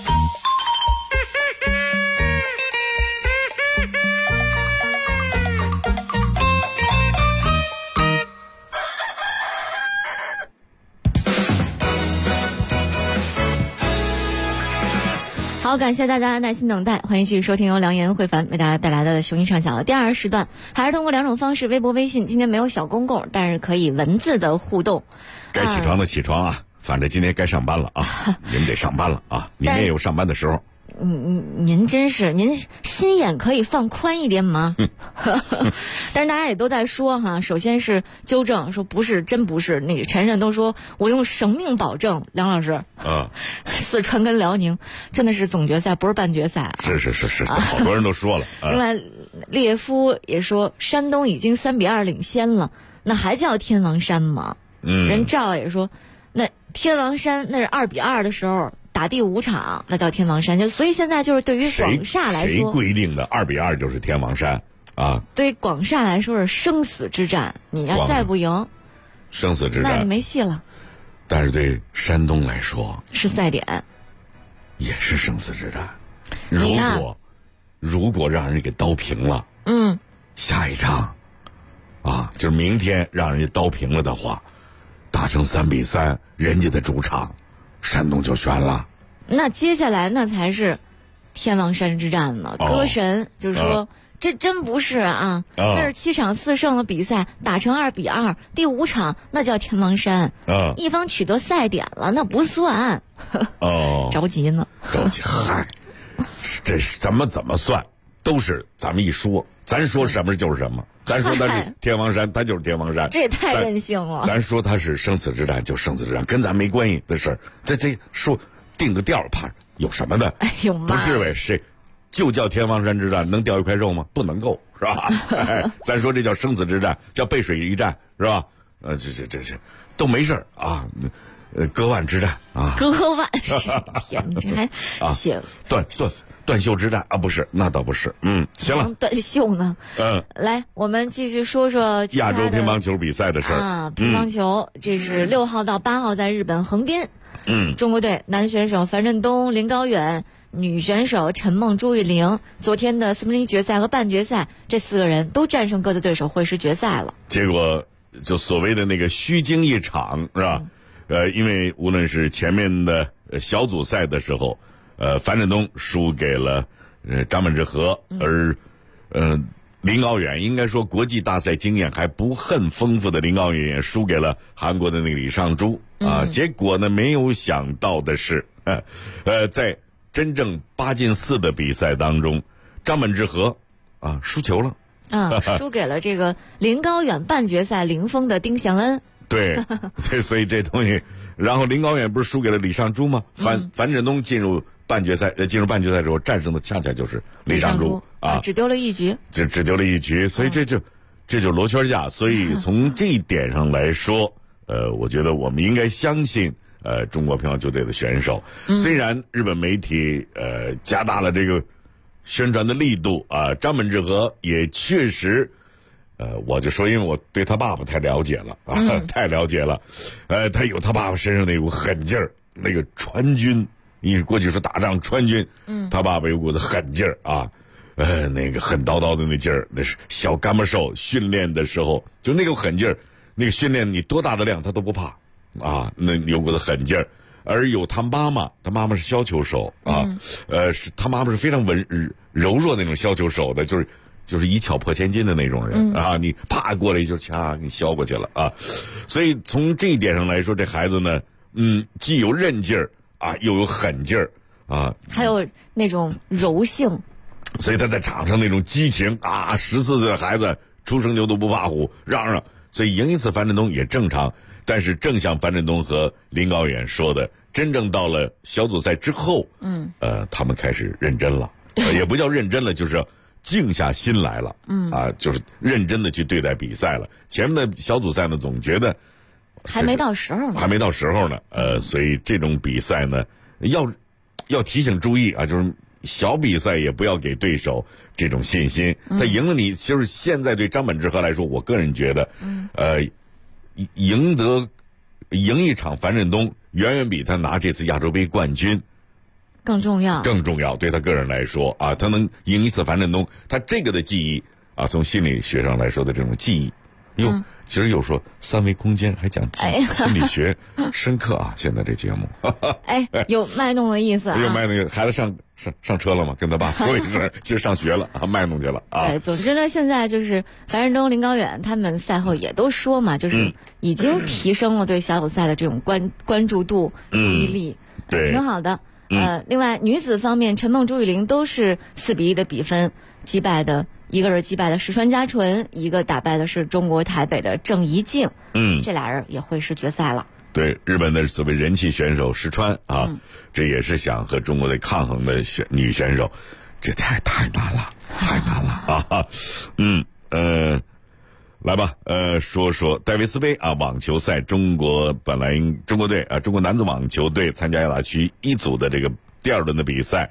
好，感谢大家的耐心等待，欢迎继续收听由梁岩、慧凡为大家带来的雄鹰畅想的第2时段，还是通过2种方式，微博、微信。今天没有小公共，但是可以文字的互动。 该起床的起床啊，反正今天该上班了啊，你们得上班了啊，你们也有上班的时候。 您真是，您心眼可以放宽一点吗？但是大家也都在说哈，首先是纠正，说不是，真不是。那个陈晨都说我用生命保证，梁老师。四川跟辽宁真的是总决赛，不是半决赛。 是，好多人都说了。 另外，列夫也说山东已经3-2领先了，那还叫天王山吗？人赵也说，那天王山那是2-2的时候。打第5场，那叫天王山。所以现在就是对于广厦来说， 谁规定的2-2就是天王山啊？ 对于广厦来说是生死之战，你要再不赢， 生死之战， 那你没戏了。 但是对山东来说是赛点， 也是生死之战。如果让人给刀平了，下一场啊，就是明天让人家刀平了的话，打成3-3，人家的主场。山东就悬了， 那接下来那才是天王山之战呢。歌神就是说，这真不是啊，那是7场4胜的比赛，打成2-2，第5场那叫天王山，一方取得赛点了，那不算。着急呢， 着急，嗨，这怎么算，都是咱们一说，咱说什么就是什么。咱说它是天王山，它就是天王山， 这也太任性了。 咱说它是生死之战，就生死之战，跟咱没关系的事儿。这说定个调，怕有什么的？ 哎呦妈！ 不是呗？谁就叫天王山之战，能掉一块肉吗？不能够，是吧？咱说这叫生死之战，叫背水一战，是吧？这都没事儿啊。割腕之战啊， 割腕，天，这还写断袖之战啊，不是，那倒不是，行了， 断袖呢，来，我们继续说说亚洲乒乓球比赛的事儿啊，乒乓球，这是6号到8号在日本横滨，中国队男选手樊振东、林高远，女选手陈梦、朱玉玲，昨天的1/4决赛和半决赛，这4个人都战胜各自对手，会师决赛了。 结果就所谓的那个虚惊一场，是吧？因为无论是前面的小组赛的时候。樊振东输给了张本智和，而林高远应该说国际大赛经验还不很丰富的林高远也输给了韩国的那个李尚洙啊。结果呢，没有想到的是，在真正8进4的比赛当中，张本智和啊输球了输给了这个林高远半决赛零封的丁祥恩。 对，所以这东西，然后林高远不是输给了李尚洙吗？樊振东进入半决赛之后战胜的恰恰就是李尚洙啊， 只丢了一局， 只丢了一局，所以这就罗圈架。所以从这一点上来说，我觉得我们应该相信中国乒乓球队的选手。虽然日本媒体加大了这个宣传的力度啊，张本智和也确实。我就说，因为我对他爸爸太了解了啊，太了解了，他有他爸爸身上那股狠劲儿，那个川军，你过去说打仗川军，他爸爸有股子狠劲儿啊，那个狠叨叨的那劲儿，那是小干巴兽训练的时候就那个狠劲儿，那个训练你多大的量他都不怕啊，那有股子狠劲儿而有他妈妈是削球手啊，是他妈妈是非常柔弱那种削球手的，就是一巧破千金的那种人啊，你啪过来就掐给削过去了啊，所以从这一点上来说，这孩子呢，既有韧劲儿啊，又有狠劲儿啊， 还有那种柔性， 所以他在场上那种激情啊，14岁的孩子初生牛犊不怕虎，嚷嚷，所以赢一次樊振东也正常。但是正像樊振东和林高远说的，真正到了小组赛之后，他们开始认真了，也不叫认真了，就是静下心来了，就是认真的去对待比赛了。前面的小组赛呢，总觉得还没到时候呢，所以这种比赛呢，要提醒注意啊，就是小比赛也不要给对手这种信心。他赢了你，就是现在对张本智和来说，我个人觉得，赢一场樊振东远远比他拿这次亚洲杯冠军更重要。 对他个人来说啊，他能赢一次樊振东，他这个的记忆啊，从心理学上来说的这种记忆，其实有说三维空间还讲心理学深刻啊。现在这节目有卖弄的意思啊。 有卖弄，孩子上车了吗？跟他爸说一声，其实上学了啊，卖弄去了啊。 对，总之呢，现在就是樊振东、林高远他们赛后也都说嘛，就是已经提升了对小组赛的这种关注度、注意力，挺好的。另外女子方面，陈梦、朱雨玲都是4-1的比分击败的，一个人击败了石川佳纯，一个打败的是中国台北的郑怡静。这俩人也会是决赛了。 对，日本的所谓人气选手石川啊，这也是想和中国队抗衡的女选手，这太难了啊！来吧，说说戴维斯杯啊，网球赛，中国队啊，中国男子网球队参加亚大区一组的这个第2轮的比赛，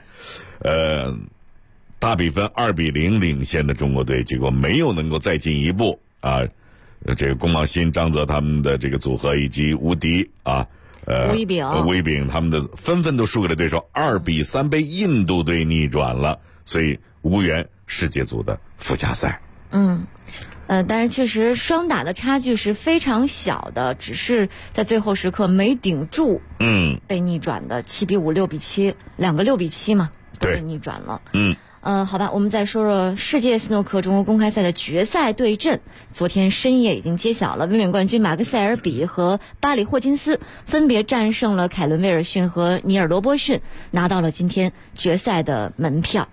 大比分2-0领先的中国队，结果没有能够再进一步啊。这个龚茂新、张泽他们的这个组合以及吴迪啊， 吴一丙他们的纷纷都输给了对手，2-3被印度队逆转了，所以无缘世界组的附加赛。 但是确实双打的差距是非常小的，只是在最后时刻没顶住，被逆转的7-5、6-7，两个6-7嘛，都被逆转了。好吧，我们再说说世界斯诺克中国公开赛的决赛对阵。昨天深夜已经揭晓了，卫冕冠军马克塞尔比和巴里霍金斯分别战胜了凯伦威尔逊和尼尔罗波逊，拿到了今天决赛的门票。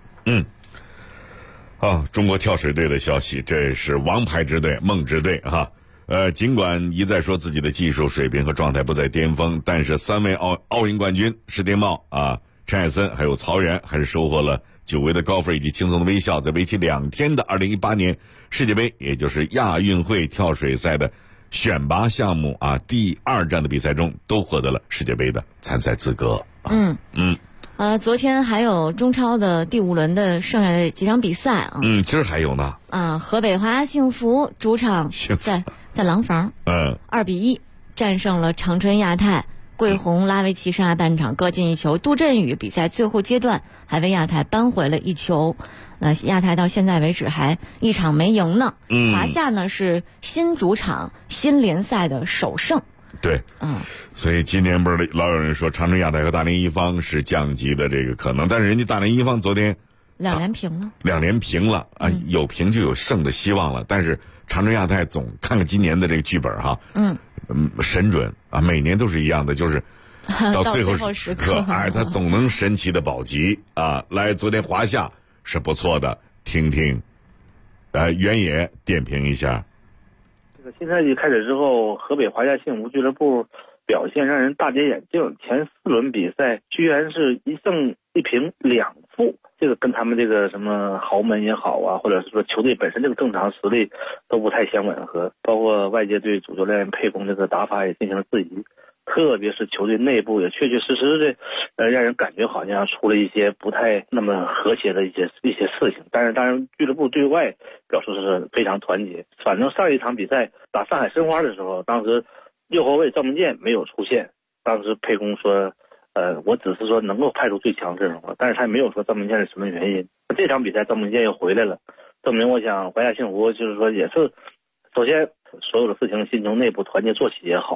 中国跳水队的消息，这是王牌之队梦之队哈。尽管一再说自己的技术水平和状态不在巅峰，但是3位奥运冠军施廷懋啊、陈海森还有曹原还是收获了久违的高分以及轻松的微笑，在为期2天的2018年世界杯，也就是亚运会跳水赛的选拔项目啊第2站的比赛中，都获得了世界杯的参赛资格。 昨天还有中超的第5轮的剩下的几场比赛啊。 今儿还有呢。 河北华夏幸福主场在廊坊，2-1战胜了长春亚泰。桂红、拉维奇上下半场各进一球，杜振宇比赛最后阶段还为亚泰扳回了1球。亚泰到现在为止还1场没赢呢。华夏呢是新主场新联赛的首胜。 对，所以今年不是老有人说长春亚泰和大连一方是降级的这个可能，但是人家大连一方昨天 2连平了啊，有平就有胜的希望了。但是长春亚泰总看看今年的这个剧本哈，神准啊，每年都是一样的，就是到最后时刻，他总能神奇的保级啊。来，昨天华夏是不错的，听听原野点评一下。 这个新赛季开始之后，河北华夏幸福俱乐部表现让人大跌眼镜，前4轮比赛居然是1胜1平2负，这个跟他们这个什么豪门也好啊，或者是说球队本身这个正常实力都不太相吻合，包括外界对主教练沛公这个打法也进行了质疑，特别是球队内部也确确实实的让人感觉好像出了一些不太那么和谐的一些事情。但是当然俱乐部对外表示是非常团结。反正上一场比赛打上海申花的时候，当时右后卫赵文健没有出现，当时沛公说我只是说能够派出最强阵容了，但是他也没有说赵文健是什么原因。这场比赛赵文健又回来了，证明我想华夏幸福就是说也是首先所有的事情先从内部团结做起也好，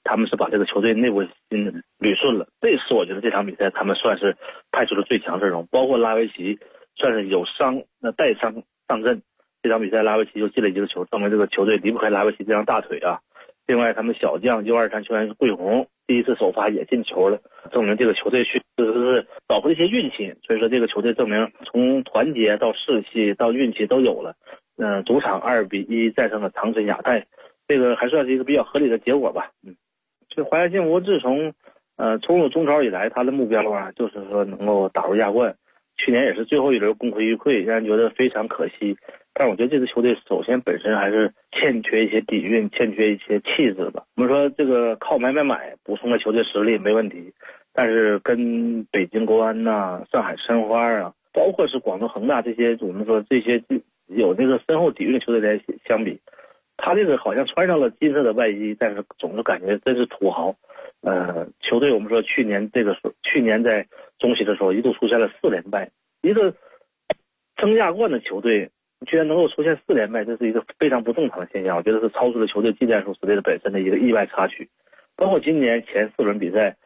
他们是把这个球队内部捋顺了。这次我觉得这场比赛他们算是派出了最强阵容，包括拉维奇算是有伤带伤上阵。这场比赛拉维奇就进了一个球，证明这个球队离不开拉维奇这张大腿啊。另外他们小将U23球员桂红第一次首发也进球了，证明这个球队确实是找回了一些运气。所以说这个球队证明从团结到士气到运气都有了。主场2-1战胜了长春亚泰，这个还算是一个比较合理的结果吧。这华夏幸福自从冲入中超以来，他的目标啊就是说能够打入亚冠。去年也是最后一轮功亏一篑，让人觉得非常可惜。但我觉得这支球队首先本身还是欠缺一些底蕴，欠缺一些气质吧。我们说这个靠买补充了球队实力没问题，但是跟北京国安上海申花包括是广州恒大这些我们说这些有这个深厚底蕴的球队来相比，他这个好像穿上了金色的外衣，但是总是感觉真是土豪。球队我们说去年在中期的时候一度出现了4连败，一个争亚冠的球队居然能够出现4连败，这是一个非常不正常的现象。我觉得是超出了球队技战术实力的本身的一个意外插曲。包括今年前4轮比赛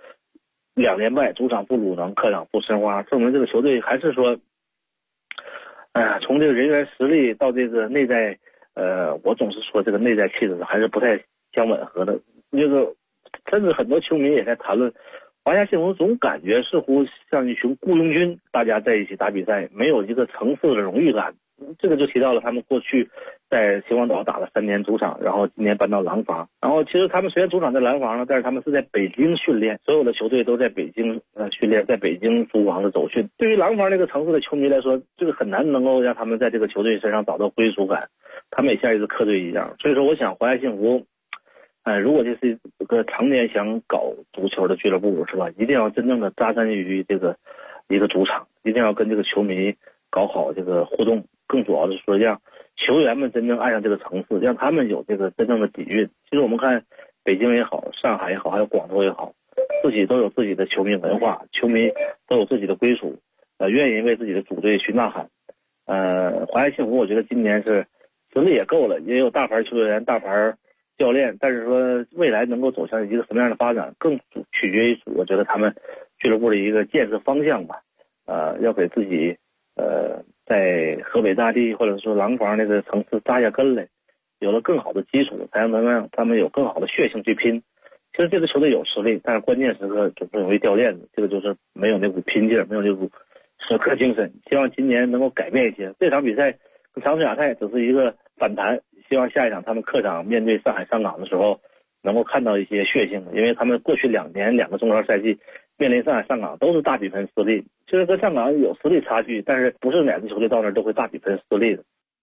2连败，主场负鲁能，客场负申花，证明这个球队还是说从这个人员实力到这个内在我总是说这个内在气质还是不太相吻合的。这个甚至很多球迷也在谈论华夏幸福，总感觉似乎像一群雇佣军，大家在一起打比赛，没有一个层次的荣誉感。这个就提到了他们过去在秦皇岛打了3年主场，然后今年搬到廊坊。然后其实他们虽然主场在廊坊但是他们是在北京训练，所有的球队都在北京训练，在北京租房子走训。对于廊坊这个城市的球迷来说，这个很难能够让他们在这个球队身上找到归属感，他们也像一支客队一样。所以说我想华夏幸福如果这是一个常年想搞足球的俱乐部是吧，一定要真正的扎根于这个一个主场，一定要跟这个球迷搞好这个互动，更主要的是说让球员们真正爱上这个城市，让他们有这个真正的底蕴。其实我们看北京也好，上海也好，还有广州也好，自己都有自己的球迷文化，球迷都有自己的归属，愿意为自己的主队去呐喊。华夏幸福我觉得今年是实力也够了，也有大牌球员、大牌教练，但是说未来能够走向一个什么样的发展，更取决于我觉得他们俱乐部的一个建设方向吧。要给自己在河北大地或者说廊坊那个城市扎下根来，有了更好的基础，才能让他们有更好的血性去拼。其实这个球队有实力，但是关键时刻总是容易掉链子，这个就是没有那股拼劲儿，没有那股舍客精神。希望今年能够改变一些。这场比赛跟长春亚泰只是一个反弹，希望下一场他们客场面对上海上港的时候能够看到一些血性的，因为他们过去2年2个中超赛季面临上海上港都是大比分失利，其实跟上港有实力差距，但是不是哪支球队到那儿都会大比分失利的。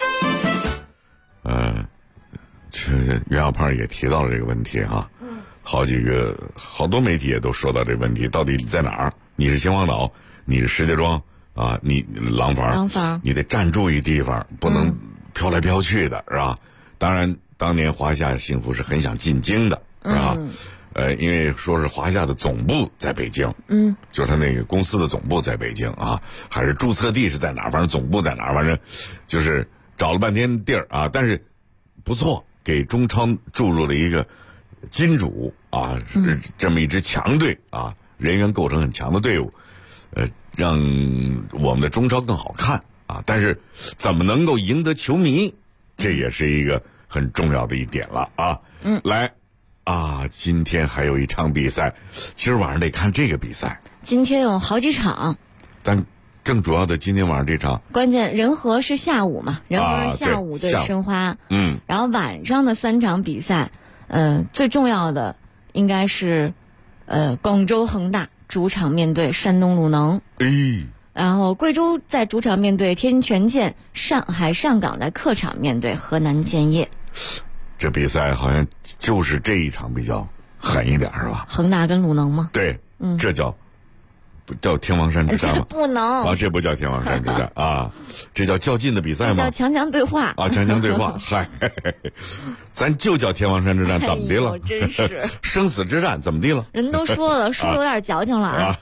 这袁小胖也提到了这个问题哈，好多媒体也都说到这个问题，到底在哪儿？你是秦皇岛，你是石家庄你廊坊，你得站住一地方，不能飘来飘去的，是吧？当然，当年华夏幸福是很想进京的，是吧？因为说是华夏的总部在北京，就是他那个公司的总部在北京还是注册地是在哪儿？反正总部在哪儿？反正就是找了半天地儿但是不错，给中超注入了一个金主这么一支强队人员构成很强的队伍，让我们的中超更好看但是怎么能够赢得球迷，这也是一个很重要的一点了来今天还有一场比赛，其实晚上得看这个比赛。 今天有好几场， 但更主要的今天晚上这场， 关键人和是下午嘛，人和是下午对申花，然后晚上的3场比赛，最重要的应该是广州恒大主场面对山东鲁能，然后贵州在主场面对天津权健，上海上港在客场面对河南建业。 这比赛好像就是这一场比较狠一点是吧？ 恒大跟鲁能吗？ 对，这叫天王山之战吗？ 不能这不叫天王山之战这叫较劲的比赛吗？ 这叫强强对话强强对话嗨，咱就叫天王山之战，怎么的了？ 真是生死之战怎么的了？ 人都说了，说有点矫情了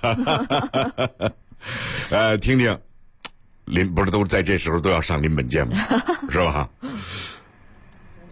听听不是都在这时候都要上林本健吗？是吧？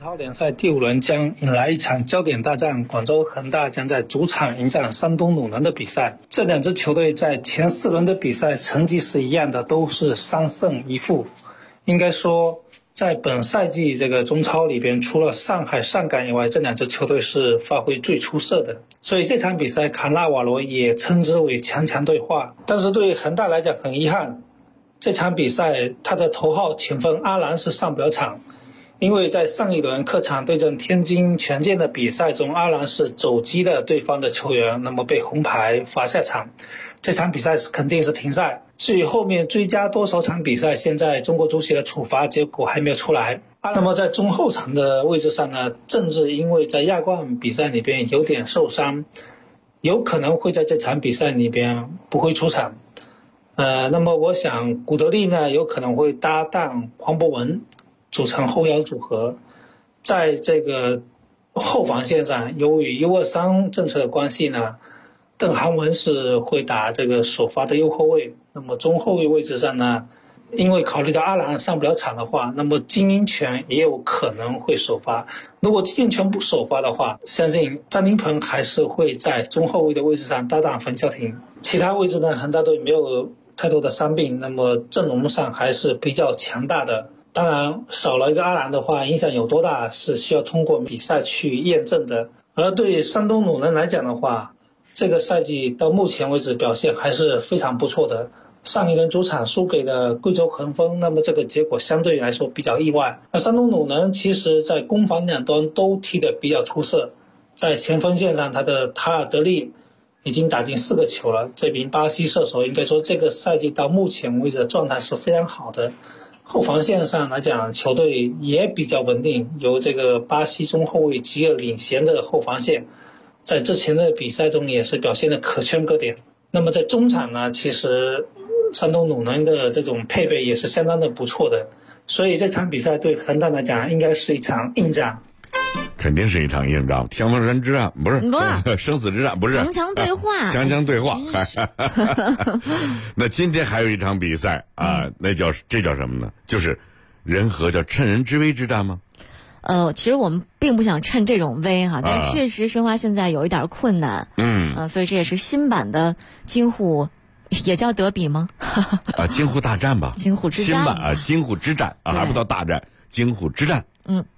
超联赛第5轮将迎来一场焦点大战，广州恒大将在主场迎战山东鲁能的比赛。这两支球队在前4轮的比赛成绩是一样的，都是3胜1负。应该说，在本赛季这个中超里边，除了上海上港以外，这两支球队是发挥最出色的。所以这场比赛卡纳瓦罗也称之为强强对话。但是对恒大来讲很遗憾，这场比赛他的头号前锋阿兰是上不了场。因为在上一轮客场对阵天津权健的比赛中，阿兰是走击的对方的球员，那么被红牌罚下场，这场比赛肯定是停赛。至于后面追加多少场比赛，现在中国足协的处罚结果还没有出来。那么在中后场的位置上呢，郑智因为在亚冠比赛里边有点受伤，有可能会在这场比赛里边不会出场。那么我想古德利呢有可能会搭档黄博文组成后腰组合。在这个后防线上，由于1-2-3政策的关系呢，邓涵文是会打这个首发的右后卫。那么中后卫位置上呢，因为考虑到阿兰上不了场的话，那么金英权也有可能会首发。如果金英权不首发的话，相信张琳芃还是会在中后卫的位置上搭档冯潇霆。其他位置呢，恒大队没有太多的伤病，那么阵容上还是比较强大的。当然少了一个阿兰的话，影响有多大是需要通过比赛去验证的。而对山东鲁能来讲的话，这个赛季到目前为止表现还是非常不错的。上一轮主场输给了贵州恒丰，那么这个结果相对来说比较意外。而山东鲁能其实在攻防两端都踢得比较出色，在前锋线上他的塔尔德利已经打进4个球了，这名巴西射手应该说这个赛季到目前为止的状态是非常好的。后防线上来讲，球队也比较稳定，由这个巴西中后卫吉尔领衔的后防线，在之前的比赛中也是表现的可圈可点。那么在中场呢，其实山东鲁能的这种配备也是相当的不错的，所以这场比赛对恒大来讲应该是一场硬仗。 肯定是一场硬仗，天王山之战不是生死之战，不是强强对话， 强强对话。那今天还有一场比赛啊，这叫什么呢？就是人和叫趁人之危之战吗？ 其实我们并不想趁这种危哈，但是确实申花现在有一点困难。所以这也是新版的京沪，也叫德比吗？ 京沪大战吧， 京沪之战。 新版京沪之战还不到大战，京沪之战。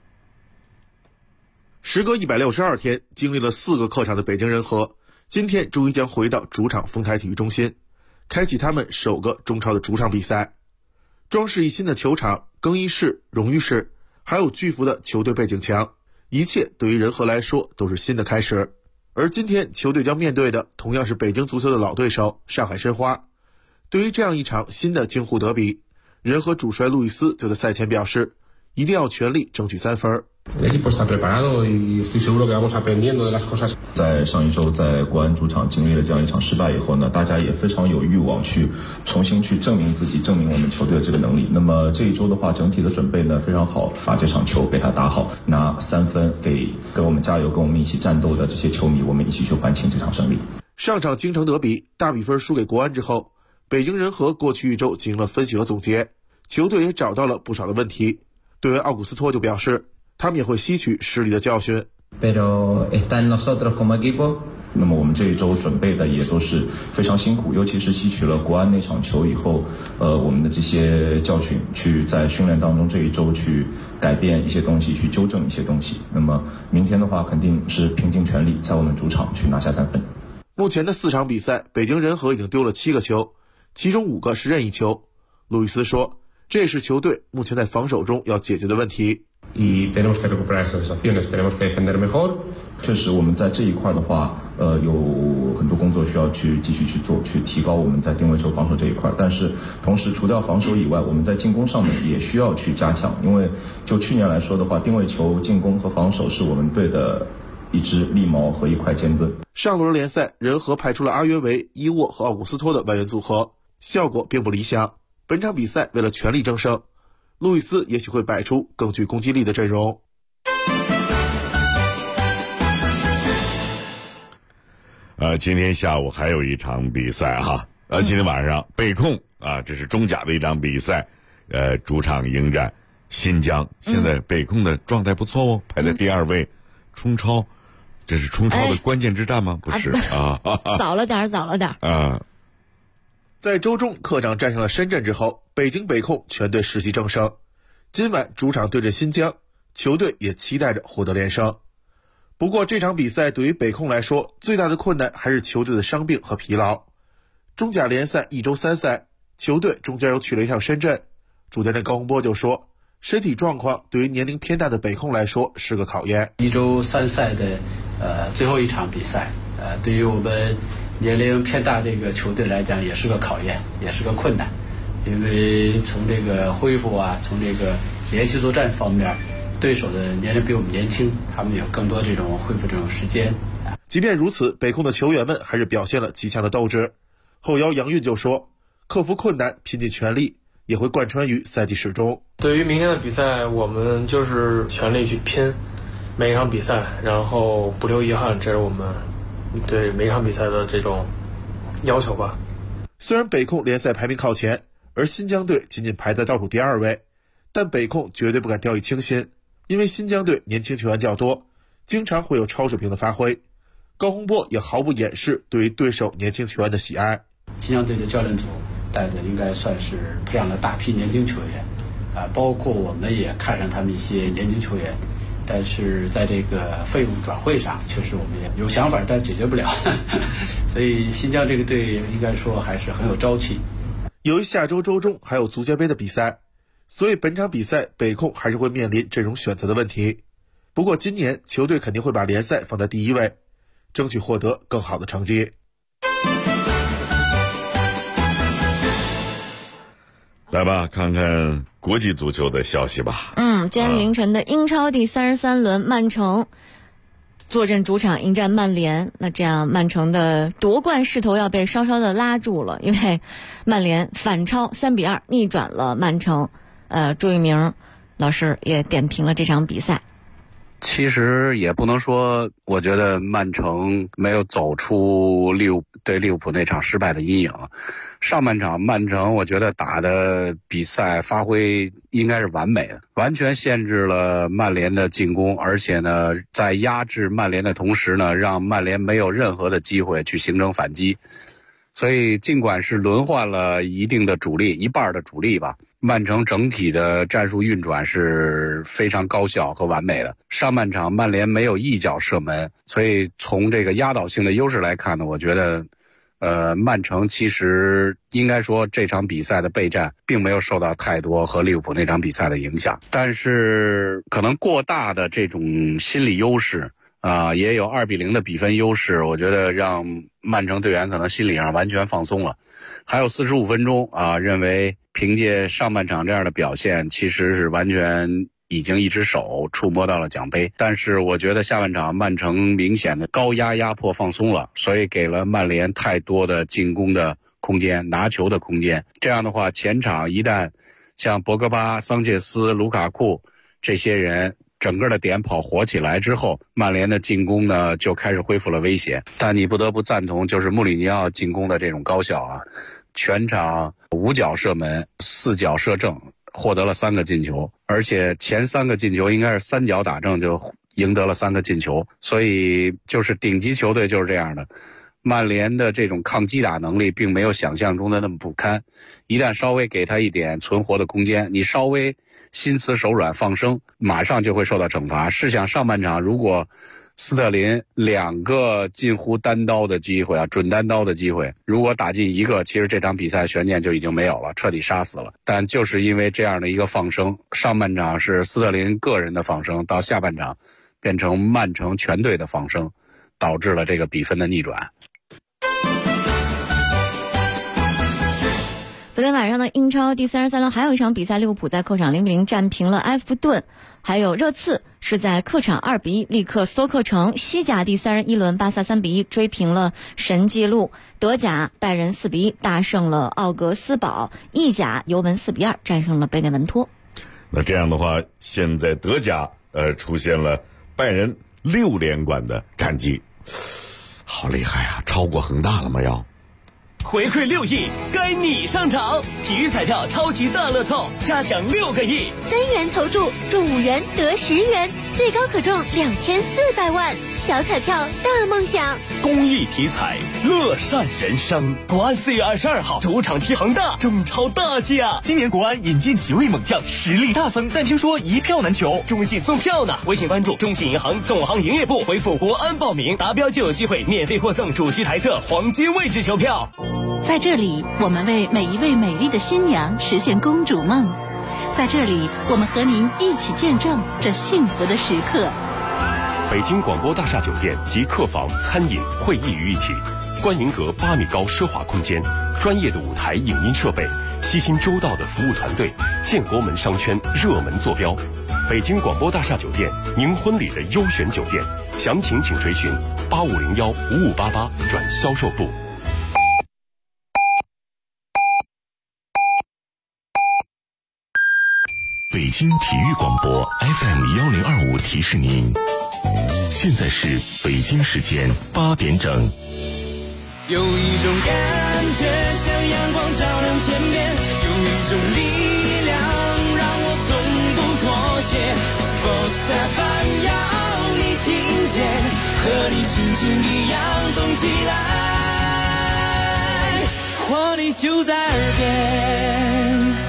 时隔162天，经历了4个客场的北京人和，今天终于将回到主场丰台体育中心，开启他们首个中超的主场比赛。装饰一新的球场、更衣室、荣誉室，还有巨幅的球队背景墙，一切对于人和来说都是新的开始。而今天球队将面对的同样是北京足球的老对手上海申花。对于这样一场新的京沪德比，人和主帅路易斯就在赛前表示，一定要全力争取3分。 在上一周在国安主场经历了这样一场失败以后呢，大家也非常有欲望去重新去证明自己，证明我们球队的这个能力。那么这一周的话，整体的准备呢非常好，把这场球给他打好，拿3分给我们加油，跟我们一起战斗的这些球迷，我们一起去欢庆这场胜利。 上场京城德比大比分输给国安之后，北京人和过去一周进行了分析和总结，球队也找到了不少的问题。队员奥古斯托就表示，他们也会吸取失利的教训。 那么我们这一周准备的也都是非常辛苦，尤其是吸取了国安那场球以后，我们的这些教训，去在训练当中这一周去改变一些东西，去纠正一些东西。那么明天的话，肯定是拼尽全力在我们主场去拿下3分。 目前的4场比赛，北京人和已经丢了7个球，其中5个是任意球。路易斯说，这也是球队目前在防守中要解决的问题。 确实我们在这一块的话有很多工作需要去继续去做，去提高我们在定位球防守这一块。但是同时除掉防守以外，我们在进攻上面也需要去加强，因为就去年来说的话，定位球进攻和防守是我们队的一支利矛和一块尖盾。 上轮联赛人和派出了阿约维、伊沃和奥古斯托的外援组合，效果并不理想。本场比赛为了全力争胜，路易斯也许会摆出更具攻击力的阵容。 今天下午还有一场比赛哈，今天晚上北控啊，这是中甲的一场比赛，主场迎战新疆现在北控的状态不错哦，排在第2位，冲超，这是冲超的关键之战吗？不是啊， 早了点啊。 在周中客场战胜了深圳之后，北京北控全队士气正盛。今晚主场对阵新疆，球队也期待着获得连胜。不过这场比赛对于北控来说，最大的困难还是球队的伤病和疲劳。中甲联赛1周3赛，球队中间又去了一趟深圳。主教练高洪波就说，身体状况对于年龄偏大的北控来说是个考验。 1周3赛的最后一场比赛，对于我们年龄偏大这个球队来讲也是个考验，也是个困难。因为从这个恢复啊，从这个连续作战方面，对手的年龄比我们年轻，他们有更多这种恢复这种时间。 即便如此，北控的球员们还是表现了极强的斗志。后腰杨运就说，克服困难，拼尽全力，也会贯穿于赛季始终。 对于明天的比赛，我们就是全力去拼每一场比赛，然后不留遗憾，这是我们对每一场比赛的这种要求吧。 虽然北控联赛排名靠前，而新疆队仅仅排在倒数第2位，但北控绝对不敢掉以轻心，因为新疆队年轻球员较多，经常会有超水平的发挥。高洪波也毫不掩饰对于对手年轻球员的喜爱。 新疆队的教练组带的应该算是培养了大批年轻球员，包括我们也看上他们一些年轻球员，但是在这个费用转会上，确实我们也有想法，但解决不了。所以新疆这个队应该说还是很有朝气。 由于下周周中还有足协杯的比赛，所以本场比赛北控还是会面临阵容选择的问题。不过今年球队肯定会把联赛放在第1位，争取获得更好的成绩。 来吧，看看国际足球的消息吧。 今天凌晨的英超第33轮，曼城坐镇主场迎战曼联。那这样曼城的夺冠势头要被稍稍的拉住了，因为曼联反超3-2逆转了曼城。朱一鸣老师也点评了这场比赛。 其实也不能说，我觉得曼城没有走出对利物浦那场失败的阴影。上半场曼城我觉得打的比赛发挥应该是完美的，完全限制了曼联的进攻，而且呢在压制曼联的同时呢，让曼联没有任何的机会去形成反击。所以尽管是轮换了一定的主力，一半的主力吧，曼城整体的战术运转是非常高效和完美的。上半场曼联没有一脚射门，所以从这个压倒性的优势来看呢，我觉得曼城其实应该说这场比赛的备战并没有受到太多和利物浦那场比赛的影响，但是可能过大的这种心理优势也有2-0的比分优势，我觉得让曼城队员可能心理上完全放松了。还有45分钟认为凭借上半场这样的表现，其实是完全已经一只手触摸到了奖杯。但是我觉得下半场曼城明显的高压迫放松了，所以给了曼联太多的进攻的空间，拿球的空间。这样的话，前场一旦像博格巴、桑切斯、卢卡库这些人整个的点跑火起来之后，曼联的进攻呢就开始恢复了威胁。但你不得不赞同就是穆里尼奥进攻的这种高效全场5脚射门4脚射正，获得了3个进球，而且前3个进球应该是3脚打正就赢得了3个进球。所以就是顶级球队就是这样的，曼联的这种抗击打能力并没有想象中的那么不堪，一旦稍微给他一点存活的空间，你稍微心慈手软放生，马上就会受到惩罚。试想上半场如果斯特林2个近乎单刀的机会准单刀的机会，如果打进1个，其实这场比赛悬念就已经没有了，彻底杀死了。但就是因为这样的一个放生，上半场是斯特林个人的放生，到下半场变成曼城全队的放生，导致了这个比分的逆转。 昨天晚上的英超第33轮还有一场比赛，利物浦在客场0-0战平了埃弗顿，还有热刺是在客场2-1力克斯托克城。西甲第31轮巴萨3-1追平了神纪录，德甲拜仁4-1大胜了奥格斯堡，意甲尤文4-2战胜了贝内文托。 那这样的话，现在德甲出现了拜仁6连冠的战绩，好厉害啊，超过恒大了吗？要回馈6亿，该你上场。体育彩票超级大乐透，加奖6个亿 ，3元投注中5元得10元，最高可中2400万。小彩票大梦想， 公益体彩，乐善人生。国安4月22号主场踢恒大，中超大戏啊！今年国安引进几位猛将，实力大增，但听说一票难求，中信送票呢。微信关注中信银行总行营业部，回复国安报名，达标就有机会免费获赠主席台侧黄金位置球票。 在这里，我们为每一位美丽的新娘实现公主梦。在这里，我们和您一起见证这幸福的时刻。 北京广播大厦酒店集客房、餐饮、会议于一体，观迎阁8米高奢华空间，专业的舞台影音设备，悉心周到的服务团队，建国门商圈热门坐标。北京广播大厦酒店，您婚礼的优选酒店，详情请垂询8501-5588转销售部。 北京体育广播 FM1025提示您，现在是北京时间8点整。 有一种感觉像阳光照亮天边，有一种力量让我从不妥协。Sports FM 要你听见，和你心情一样动起来，活力就在耳边。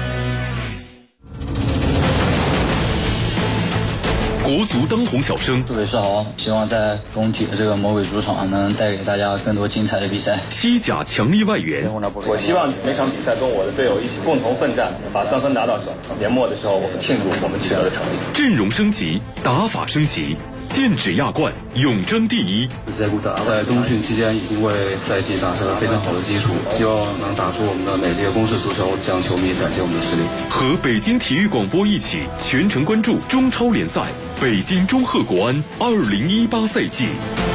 国足当红小生， 祝伟是好，希望在工体的这个魔鬼主场能带给大家更多精彩的比赛。 西甲强力外援， 我希望每场比赛跟我的队友一起共同奋战，把3分拿到手。年末的时候，我们庆祝我们取得的成绩。 阵容升级，打法升级，剑指亚冠，永争第一。 在冬训期间已经为赛季打下了非常好的基础，希望能打出我们的美丽的攻势足球，向球迷展现我们的实力。 和北京体育广播一起全程关注中超联赛，北京中赫国安2018赛季。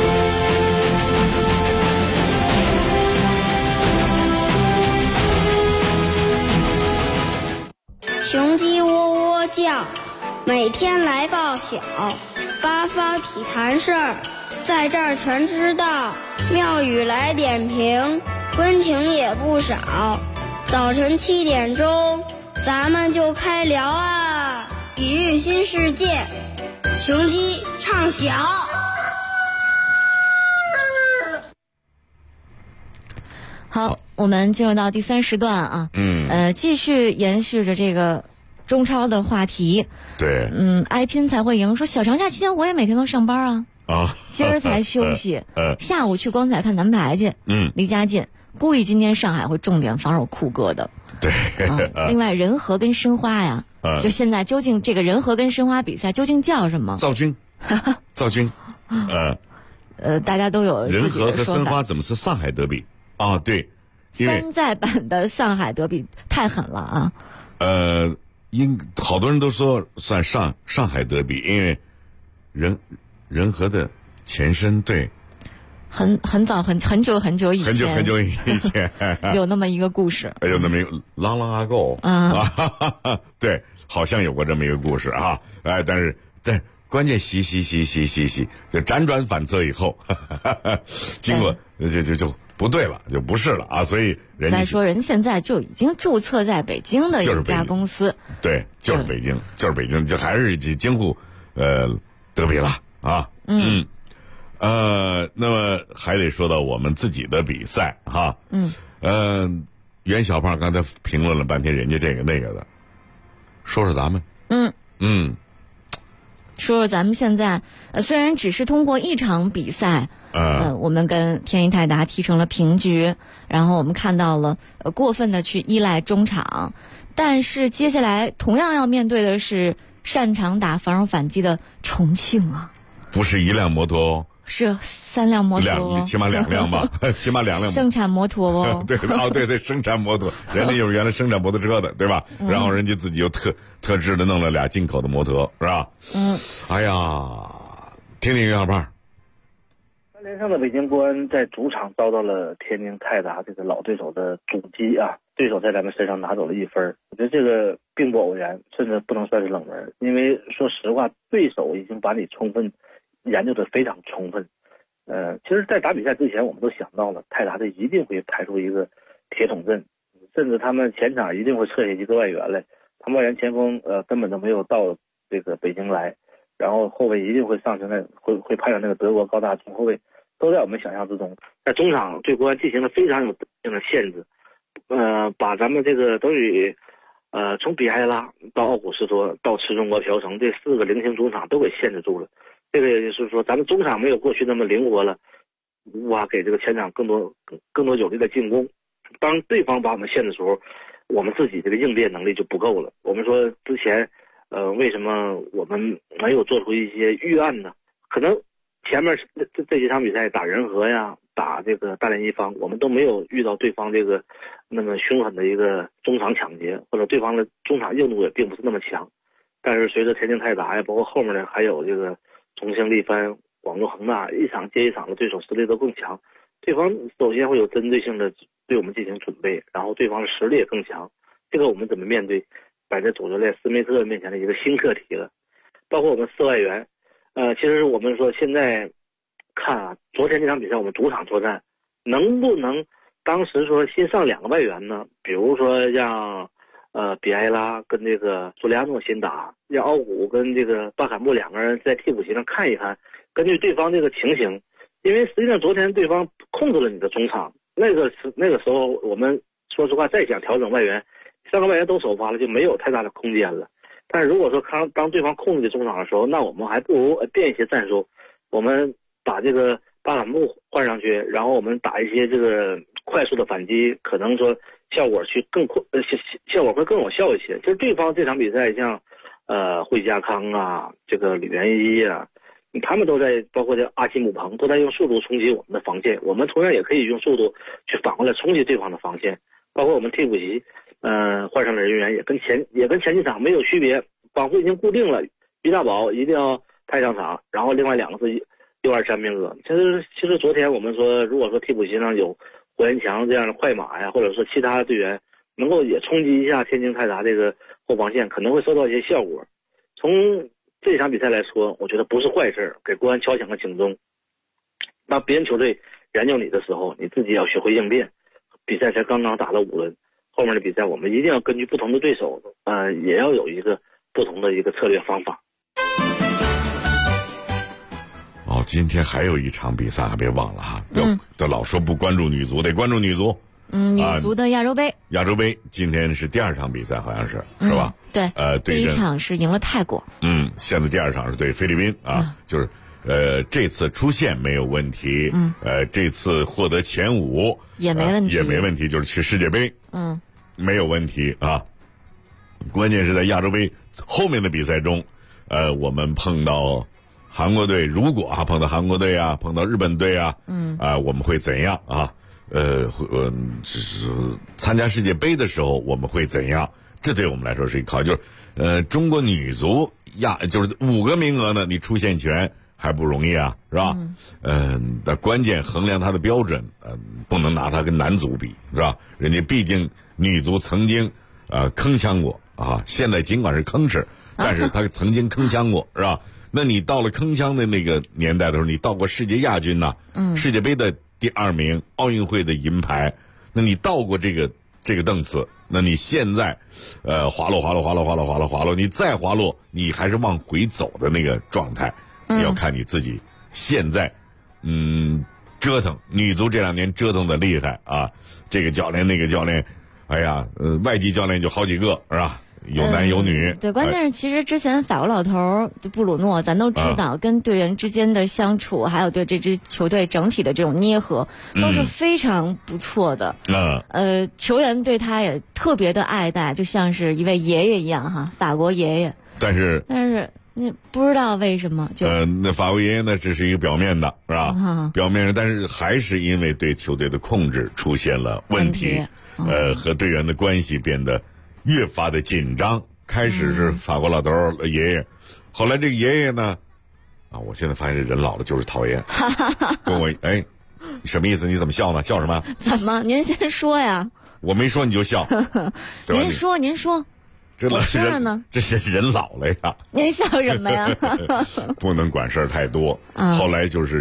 雄鸡喔喔叫，每天来报晓，八方体坛事儿，在这儿全知道。庙宇来点评，温情也不少。早晨7点钟，咱们就开聊啊！体育新世界，雄鸡唱响。 好，我们进入到第3时段啊，继续延续着这个中超的话题。 对， 挨拼才会赢。说小长假期间我也每天都上班啊，今儿才休息，下午去光彩看男排去，离家近，估计今天上海会重点防守库哥的。 对， 另外仁和跟申花呀，就现在究竟这个仁和跟申花比赛究竟叫什么？ 造军， 大家都有自己的说法。 仁和和申花怎么是上海德比啊？对， 山寨版的上海德比太狠了啊！ 好多人都说算上海德比，因为仁和的前身对。 很早很久以前， 很久以前有那么一个故事， 有那么一个朗阿够对，好像有过这么一个故事啊，但是关键洗，就辗转反侧以后，经过就不对了，就不是了啊，所以再说人现在就已经注册在北京的一家公司， 对，就是北京，就还是京沪德比了啊，那么还得说到我们自己的比赛哈，袁小胖刚才评论了半天人家这个那个的，说说咱们， 说说咱们现在，虽然只是通过一场比赛，我们跟天一泰达踢成了平局，然后我们看到了过分的去依赖中场，但是接下来同样要面对的是擅长打防守反击的重庆啊， 不是一辆摩托哦。 是3辆摩托， 起码2辆吧，起码2辆。 生产摩托哦， 对，生产摩托，人家就是原来生产摩托车的，对吧？然后人家自己又特制的弄了俩进口的摩托，是吧？哎呀，听听袁小胖。 3连胜的北京国安在主场遭到了天津泰达这个老对手的阻击啊，对手在咱们身上拿走了1分，我觉得这个并不偶然，甚至不能算是冷门，因为说实话，对手已经把你充分研究的非常充分，其实在打比赛之前我们都想到了泰达队一定会排出一个铁桶阵，甚至他们前场一定会撤下几个外援来，他们外援前锋根本都没有到这个北京来，然后后卫一定会上升在会派上那个德国高大中后卫，都在我们想象之中。在中场对国安进行了非常有性的限制，把咱们这个等于从比埃拉到奥古斯托到持中国朴成这4个菱形中场都给限制住了。这个也就是说，咱们中场没有过去那么灵活了，无法给这个前场更多有力的进攻。当对方把我们限制的时候，我们自己这个应变能力就不够了。我们说之前为什么我们没有做出一些预案呢？可能前面这几场比赛打仁和呀，打这个大连一方，我们都没有遇到对方这个那么凶狠的一个中场抢劫，或者对方的中场硬度也并不是那么强。但是随着天津泰达呀，包括后面的还有这个重庆力帆、广州恒大，一场接一场的对手实力都更强，对方首先会有针对性的对我们进行准备，然后对方的实力也更强。这个我们怎么面对摆在主教练斯梅特面前的一个新课题了。包括我们4外援，其实我们说现在看啊，昨天这场比赛我们主场作战，能不能当时说先上2个外援呢？比如说让比埃拉跟这个苏利亚诺先打，让奥古跟这个巴坎布2个人在替补席上看一看，根据对方这个情形，因为实际上昨天对方控制了你的中场，那个时候我们说实话再想调整外援，3个外援都首发了，就没有太大的空间了。但是如果说当对方控制中场的时候，那我们还不如变一些战术，我们把这个巴坎布换上去，然后我们打一些这个快速的反击，可能说效果会更有效一些。就是对方这场比赛像惠家康啊，这个吕元一啊，他们都在，包括这阿基姆彭都在用速度冲击我们的防线，我们同样也可以用速度去反过来冲击对方的防线。包括我们替补席换上的人员也跟前几场没有区别，绑缚已经固定了，于大宝一定要派上场，然后另外2个是右2詹明哥。其实昨天我们说，如果说替补席上有胡延强这样的快马呀，或者说其他的队员能够也冲击一下天津泰达这个后防线，可能会收到一些效果。从这场比赛来说，我觉得不是坏事，给国安敲响了警钟。当别人球队研究你的时候，你自己要学会应变。比赛才刚刚打了5轮，后面的比赛我们一定要根据不同的对手，也要有一个不同的一个策略方法。 今天还有一场比赛，还别忘了哈。都老说不关注女足，得关注女足。 女足的亚洲杯。亚洲杯今天是第2场比赛，好像是吧？ 对。第1场是赢了泰国。 现在第2场是对菲律宾啊，就是这次出线没有问题。这次获得前5 也没问题， 就是去世界杯。没有问题啊。关键是在亚洲杯后面的比赛中，我们碰到韩国队，如果碰到韩国队啊，碰到日本队啊，我们会怎样啊？参加世界杯的时候我们会怎样？这对我们来说是一考，就是中国女足就是5个名额呢，你出线权还不容易啊，是吧？但关键衡量它的标准，不能拿它跟男足比，是吧？人家毕竟女足曾经铿锵过啊，现在尽管是吭哧，但是他曾经铿锵过，是吧？那你到了铿锵的那个年代的时候，你到过世界亚军呐，世界杯的第2名，奥运会的银牌，那你到过这个档次，那你现在滑落，你再滑落，你还是往回走的那个状态。要看你自己现在折腾，女足这2年折腾的厉害啊，这个教练那个教练，外籍教练就好几个，是吧？有男有女。 对，关键是其实之前法国老头布鲁诺，咱都知道跟队员之间的相处，还有对这支球队整体的这种捏合，都是非常不错的。球员对他也特别的爱戴，就像是一位爷爷一样哈，法国爷爷。 但是你不知道为什么那法国爷爷呢，只是一个表面的，是吧？表面上，但是还是因为对球队的控制出现了问题，和队员的关系变得越发的紧张。开始是法国老头爷爷，后来这个爷爷呢，我现在发现这人老了就是讨厌。跟我什么意思？你怎么笑呢？笑什么？ 怎么？您先说呀。 我没说你就笑。 您说。 这人老了呀。 您笑什么呀？ 不能管事儿太多。后来就是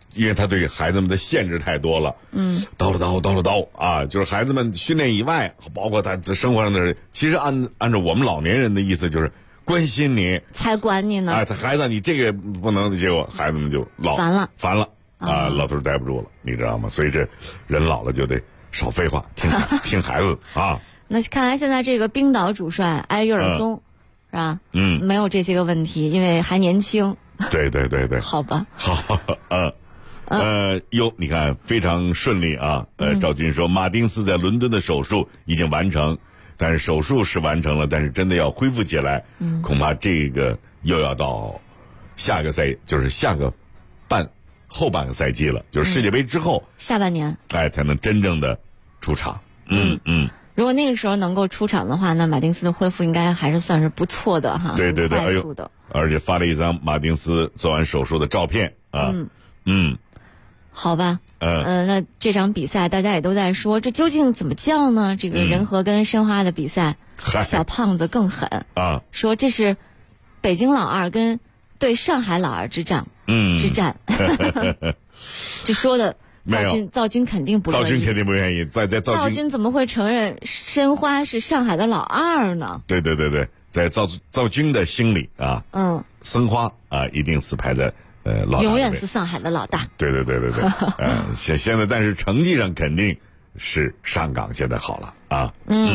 因为他对孩子们的限制太多了。叨了叨啊，就是孩子们训练以外，包括他生活上的，其实按照我们老年人的意思就是关心你， 才管你呢。 啊，孩子你这个不能，结果孩子们就烦了啊，老头待不住了，你知道吗？所以这人老了就得少废话，听孩子啊。 那看来现在这个冰岛主帅埃约尔松。是吧？没有这些个问题，因为还年轻。 对。 好吧。 好，你看非常顺利啊。赵军说，马丁斯在伦敦的手术已经完成，但是手术是完成了，但是真的要恢复起来，恐怕这个又要到下个后半个赛季了，就是世界杯之后， 下半年， 才能真正的出场。 如果那个时候能够出场的话，那马丁斯的恢复应该还是算是不错的哈。 对， 快速的， 而且发了一张马丁斯做完手术的照片啊。 好吧。那这场比赛大家也都在说，这究竟怎么叫呢？这个仁和跟申花的比赛，小胖子更狠啊， 说这是北京老二跟对上海老二之战。这说的。赵军肯定不乐意。 赵军肯定不愿意。 赵军怎么会承认申花是上海的老二呢？ 对，在赵军的心里啊，申花啊一定是排在老大， 永远是上海的老大。 对。现在但是成绩上肯定是上港现在好了啊。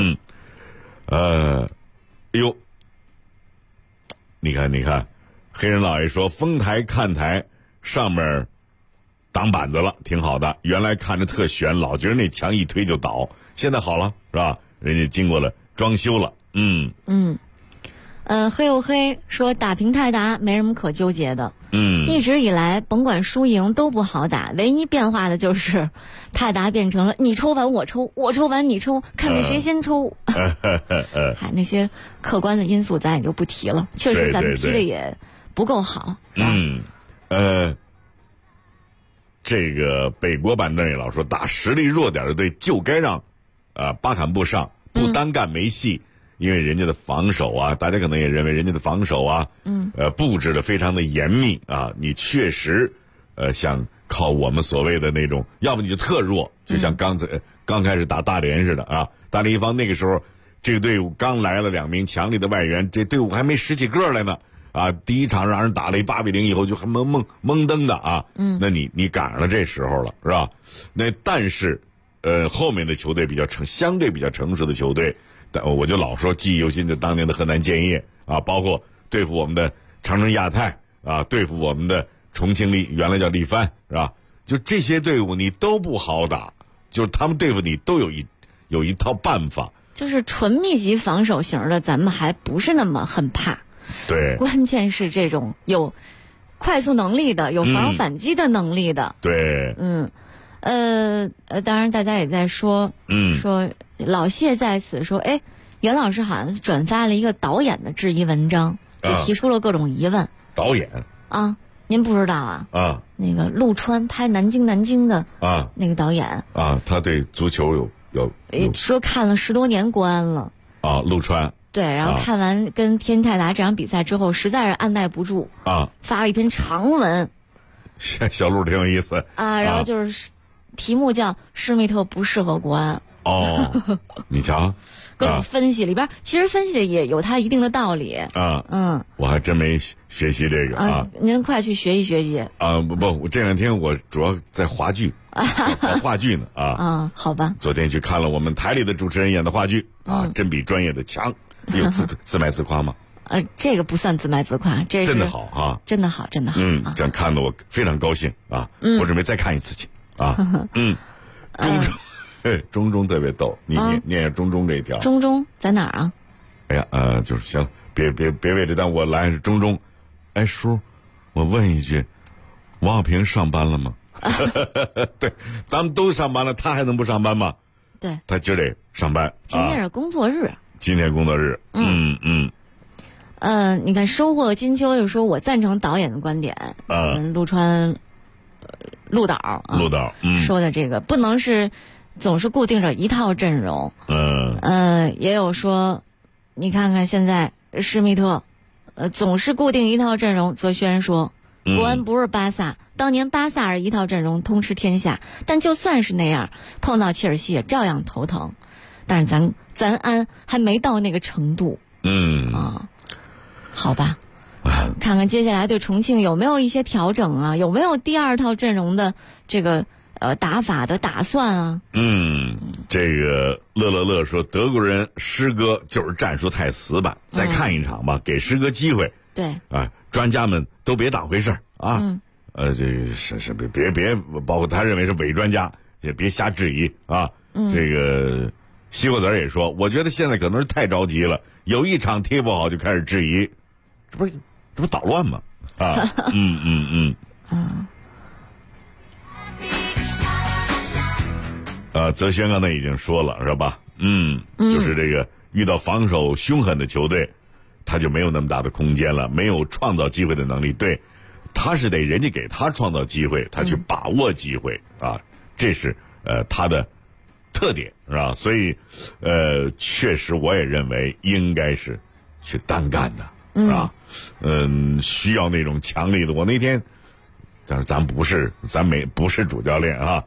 你看，黑人老爷说丰台看台上面挡板子了，挺好的。原来看着特悬，老觉得那墙一推就倒，现在好了，是吧？人家经过了装修了。 黑又黑说打平泰达没什么可纠结的。一直以来甭管输赢都不好打，唯一变化的就是泰达变成了你抽完我抽，我抽完你抽，看看谁先抽。那些客观的因素咱也就不提了，确实咱们踢的也不够好。 这个北国版邓也老说，打实力弱点的队就该让巴坎布上，不单干没戏。因为人家的防守啊，大家可能也认为人家的防守啊，布置的非常的严密啊。你确实像靠我们所谓的那种，要不你就特弱，就像刚开始打大连似的啊。大连一方那个时候，这个队伍刚来了2名强力的外援，这队伍还没10几个来呢。啊，第一场让人打了8-0以后就还懵登的啊，那你赶上了这时候了，是吧？那但是，后面的球队相对比较成熟的球队，但我就老说记忆犹新，就当年的河南建业啊，包括对付我们的长春亚泰啊，对付我们的重庆原来叫力帆，是吧？就这些队伍你都不好打，就是他们对付你都有一套办法。 就是纯密集防守型的，咱们还不是那么很怕。 对， 关键是这种有快速能力的、有防反击的能力的。 对， 当然大家也在说，说老谢在此说，袁老师好像转发了一个导演的质疑文章，也提出了各种疑问。 导演啊，您不知道啊？那个陆川拍南京的啊，那个导演啊，他对足球有说看了10多年国安了啊，陆川。 对，然后看完跟天津泰达这场比赛之后，实在是按耐不住啊， 发了一篇长文。 小陆挺有意思啊，然后就是题目叫“施密特不适合国安”。 你瞧， 各种分析里边，其实分析的也有它一定的道理啊。我还真没学习这个啊。 您快去学习学习啊！不，这2天我主要在话剧，话剧呢啊。 好吧。 昨天去看了我们台里的主持人演的话剧啊，真比专业的强。有自卖自夸吗？ 这个不算自卖自夸，这是真的好啊， 真的好，真的好。 这样看得我非常高兴啊！我准备再看一次去啊。中特别逗，你念下中这一条。 中在哪儿啊？ 哎呀，就是行，别为这，但我来是中。哎，叔，我问一句，王小平上班了吗？对，咱们都上班了，他还能不上班吗？ 对， 他今儿得上班。 今天是工作日。 今天工作日， 你看收获金秋就说我赞成导演的观点，陆川，陆导说的这个不能是总是固定着一套阵容，也有说，你看看现在施密特，总是固定一套阵容，泽轩说国安不是巴萨，当年巴萨是一套阵容通吃天下，但就算是那样，碰到切尔西也照样头疼。但是咱安还没到那个程度。好吧，看看接下来对重庆有没有一些调整啊？有没有第二套阵容的这个打法的打算啊？ 这个乐说德国人师哥就是战术太死板，再看一场吧，给师哥机会。 对啊，专家们都别当回事啊。这个是别，包括他认为是伪专家也别瞎质疑啊。这个西瓜子也说，我觉得现在可能是太着急了，有一场踢不好就开始质疑，这不捣乱吗？啊，泽轩刚才已经说了是吧？就是这个遇到防守凶狠的球队，他就没有那么大的空间了，没有创造机会的能力。对，他是得人家给他创造机会，他去把握机会啊，这是他的特点是吧？所以确实我也认为应该是去单干的，是吧？需要那种强力的。我那天，但是咱不是主教练啊。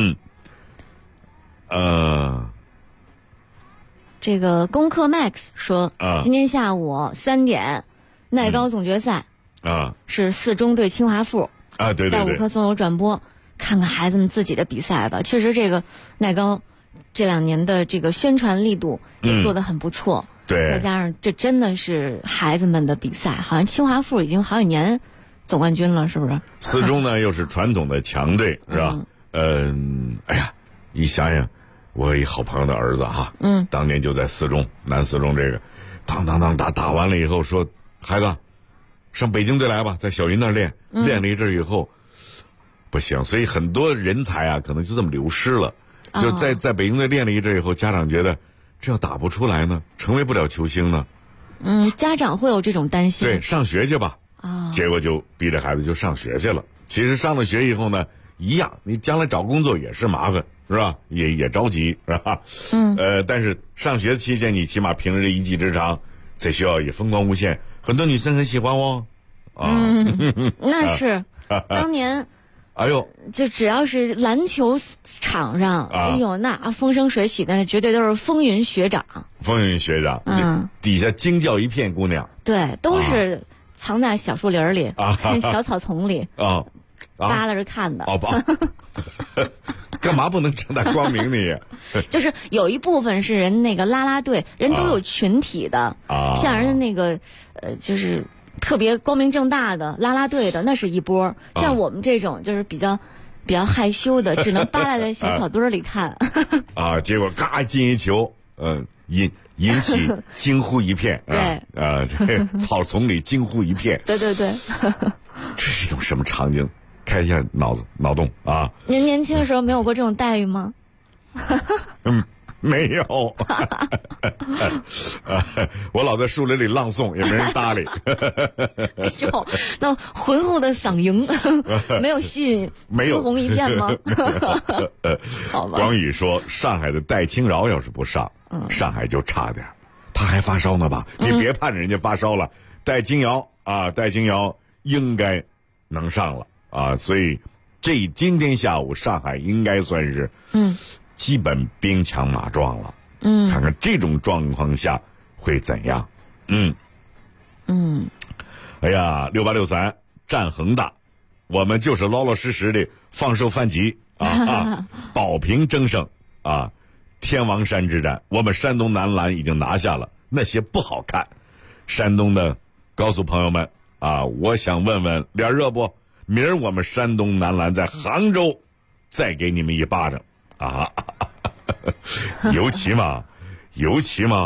这个攻克 Max 说，今天下午3点，奈高总决赛是4中对清华附啊，对， 在5棵松有转播，看看孩子们自己的比赛吧。确实，这个奈高这2年的这个宣传力度也做得很不错， 对， 再加上这真的是孩子们的比赛，好像清华附已经好几年总冠军了，是不是 ？4中呢又是传统的强队，是吧？哎呀，一想想。我一好朋友的儿子哈，当年就在4中南4中这个，当打完了以后说，孩子，上北京队来吧，在小云那儿练了一阵以后，不行，所以很多人才啊，可能就这么流失了。就在北京队练了一阵以后，家长觉得这要打不出来呢，成为不了球星呢。 家长会有这种担心。 对，上学去吧。结果就逼着孩子就上学去了。其实上了学以后呢，一样，你将来找工作也是麻烦。是吧？也着急，是吧？但是上学期间，你起码凭着这一技之长，在学校也风光无限，很多女生很喜欢哦。 那是当年， 哎呦， 就只要是篮球场上，哎呦，那风生水起的，绝对都是风云学长。 风云学长，底下惊叫一片姑娘。 对，都是藏在小树林里、小草丛里扒拉着看的。 干嘛不能正大光明呢？ 就是有一部分是人那个啦啦队，人都有群体的，像人家那个就是特别光明正大的啦啦队的，那是一波。像我们这种就是比较害羞的，只能扒拉在小草堆里看。 结果嘎进一球，引起惊呼一片。 对， 这草丛里惊呼一片。 对。 这是一种什么场景？开一下脑洞啊！ 您年轻的时候没有过这种待遇吗？ 没有。我老在树林里朗诵，也没人搭理。 哎呦，那浑厚的嗓音没有吸引惊鸿一片吗？好吧。 广宇说，上海的戴清饶要是不上，上海就差点。他还发烧呢吧？你别盼着人家发烧了。戴清瑶应该能上了。所以今天下午上海应该算是基本兵强马壮了。看看这种状况下会怎样。哎呀，6863战恒大，我们就是老老实实的放手反击保平争胜天王山之战，我们山东男篮已经拿下了，那些不好看。山东的告诉朋友们我想问问脸热不？明儿我们山东男篮在杭州再给你们一巴掌尤其嘛尤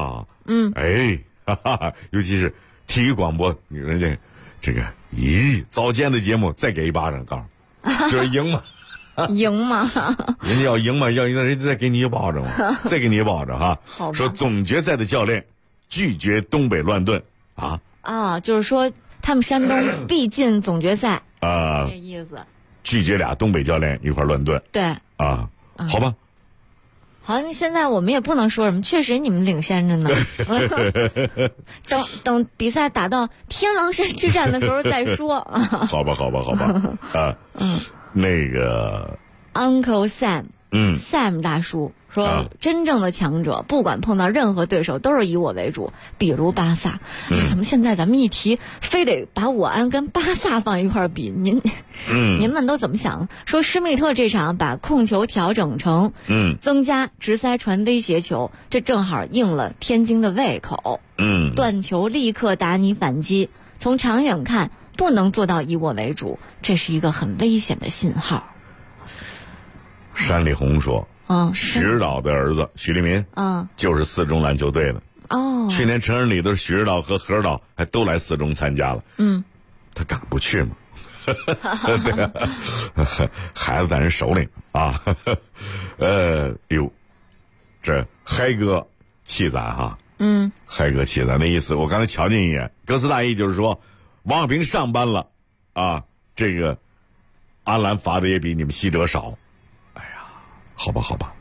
其是体育广播人家这个早间的节目再给一巴掌，告诉就是赢嘛赢嘛人家要赢嘛，要赢人家再给你一巴掌再给你一巴掌说总决赛的教练拒绝东北乱炖就是说他们山东必进总决赛这意思， 拒绝俩东北教练一块乱炖。 对好吧， 好，现在我们也不能说什么，确实你们领先着呢。等比赛打到天王山之战的时候再说。 好吧啊，那个 Uncle Sam，Sam 大叔说，真正的强者不管碰到任何对手都是以我为主，比如巴萨。怎么现在咱们一提非得把我安跟巴萨放一块比？您们都怎么想？说施密特这场把控球调整成增加直塞传威胁球，这正好应了天津的胃口。断球立刻打你反击，从长远看不能做到以我为主，这是一个很危险的信号。 山里红说，徐指导的儿子徐立民，就是四中篮球队的。去年成人礼的徐指导和何指导还都来四中参加了。他敢不去吗？对啊，孩子在人手里啊。这嗨哥气咱哈。嗨哥气咱的意思，我刚才瞧见一眼，歌词大意就是说，王小平上班了啊，这个安澜罚的也比你们西哲少。好吧，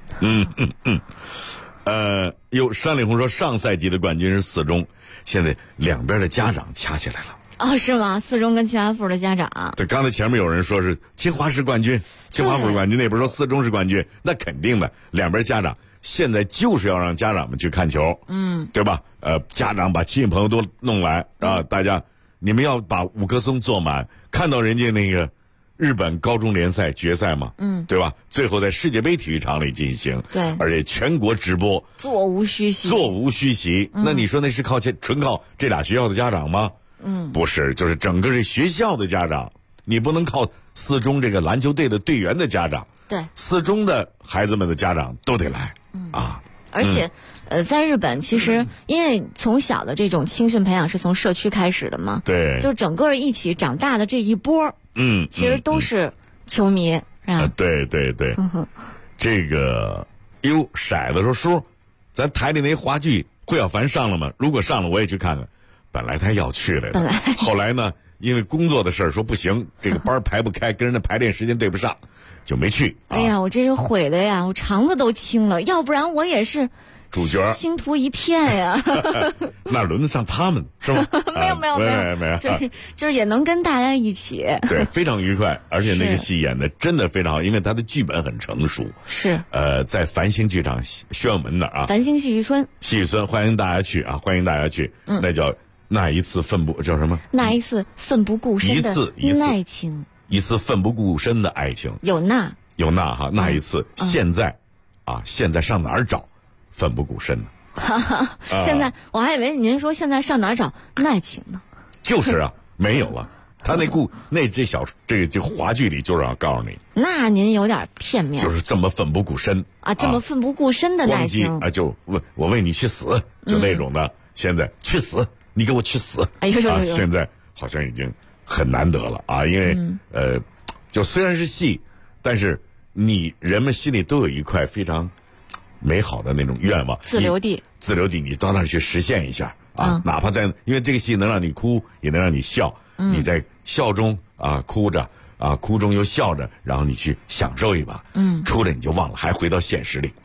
山里红说上赛季的冠军是四中，现在两边的家长掐起来了。 是吗？四中跟清华附的家长。 对，刚才前面有人说是清华是冠军，清华附是冠军，那边说四中是冠军，那肯定的，两边家长现在就是要让家长们去看球，对吧？家长把亲戚朋友都弄来啊，大家你们要把五棵松坐满，看到人家那个日本高中联赛决赛嘛，对吧？最后在世界杯体育场里进行， 对， 而且全国直播， 座无虚席。 那你说那是纯靠这俩学校的家长吗？不是，就是整个这学校的家长，你不能靠四中这个篮球队的队员的家长， 对， 四中的孩子们的家长都得来， 而且，在日本其实因为从小的这种青训培养是从社区开始的嘛， 对， 就整个一起长大的这一波。其实都是球迷，是吧？ 对，这个骰子说叔，咱台里那话剧会小凡上了吗？如果上了，我也去看看。本来他要去来的，后来呢，因为工作的事儿说不行，这个班排不开，跟人的排练时间对不上，就没去。 哎呀，我这是毁的呀，我肠子都青了，要不然我也是主角， 星途一片呀。 那轮得上他们是吗？ 没有，就是也能跟大家一起。 对，非常愉快，而且那个戏演的真的非常好，因为他的剧本很成熟。 是。 在繁星剧场宣武门那儿啊。 繁星戏剧村。 戏剧村，欢迎大家去啊！欢迎大家去。那叫那一次奋不叫什么？ 那一次奋不顾身的爱情。 一次奋不顾身的爱情。 有那哈，那一次。现在上哪儿找？奋不顾身呢？ 现在我还以为您说现在上哪儿找爱情呢？ 就是啊，没有了。他这话剧里就是要告诉你， 那您有点片面， 就是这么奋不顾身啊，这么奋不顾身的爱情啊，就我为你去死，就那种的。现在去死，你给我去死！ 哎呦， 现在好像已经很难得了啊，因为就虽然是戏，但是人们心里都有一块非常美好的那种愿望， 自留地， 你到那儿去实现一下啊！哪怕因为这个戏能让你哭，也能让你笑，你在笑中哭着哭中又笑着，然后你去享受一把，哭着你就忘了，还回到现实里。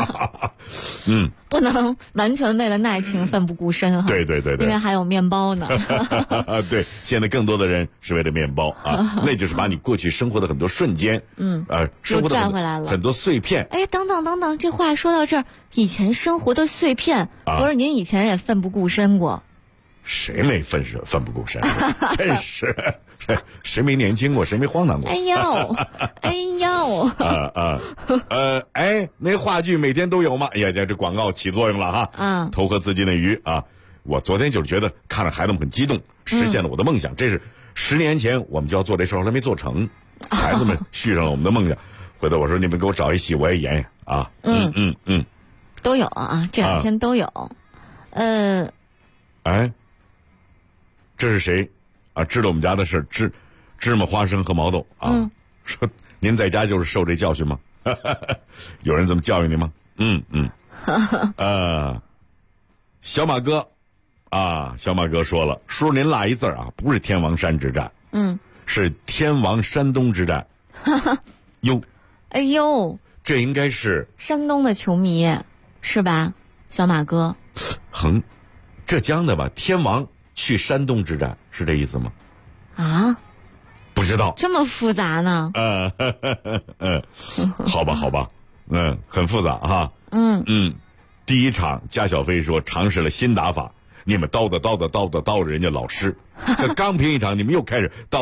不能完全为了爱情奋不顾身哈。 对， 因为还有面包呢。 对，现在更多的人是为了面包啊，那就是把你过去生活的很多瞬间，生活的赚回来了很多碎片。 哎，等等，这话说到这儿，以前生活的碎片，不是您以前也奋不顾身过？ 谁没奋不顾身？真是。谁没年轻过，谁没荒唐过？ 哎呦！ 那话剧每天都有吗？哎呀，这广告起作用了哈！投河自尽的鱼啊！我昨天就是觉得看着孩子们很激动，实现了我的梦想。这是10年前我们就要做这事儿，后来没做成，孩子们续上了我们的梦想。回头我说你们给我找一戏，我也演演啊！ 都有啊，这2天都有。 这是谁？知道我们家的事，芝麻、花生和毛豆啊。说您在家就是受这教训吗？有人这么教育你吗？小马哥说了，叔您落一字啊，不是天王山之战，是天王山东之战。哎呦， 这应该是山东的球迷是吧，小马哥？ 浙江的吧？天王去山东之战是这意思吗？ 啊？ 不知道， 这么复杂呢？ 好吧，很复杂哈。第一场加小飞说尝试了新打法，你们叨叨人家老师，这刚拼一场，你们又开始叨，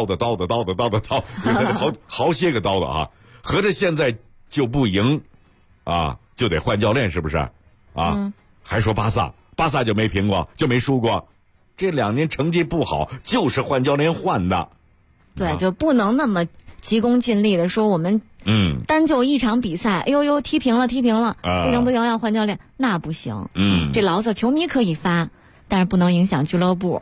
好些个叨啊！合着现在就不赢啊，就得换教练，是不是？还说巴萨就没平过，就没输过，这2年成绩不好，就是换教练换的。 对，就不能那么急功近利的说我们单就一场比赛，哎呦踢平了，不行，要换教练，那不行。这牢骚球迷可以发，但是不能影响俱乐部。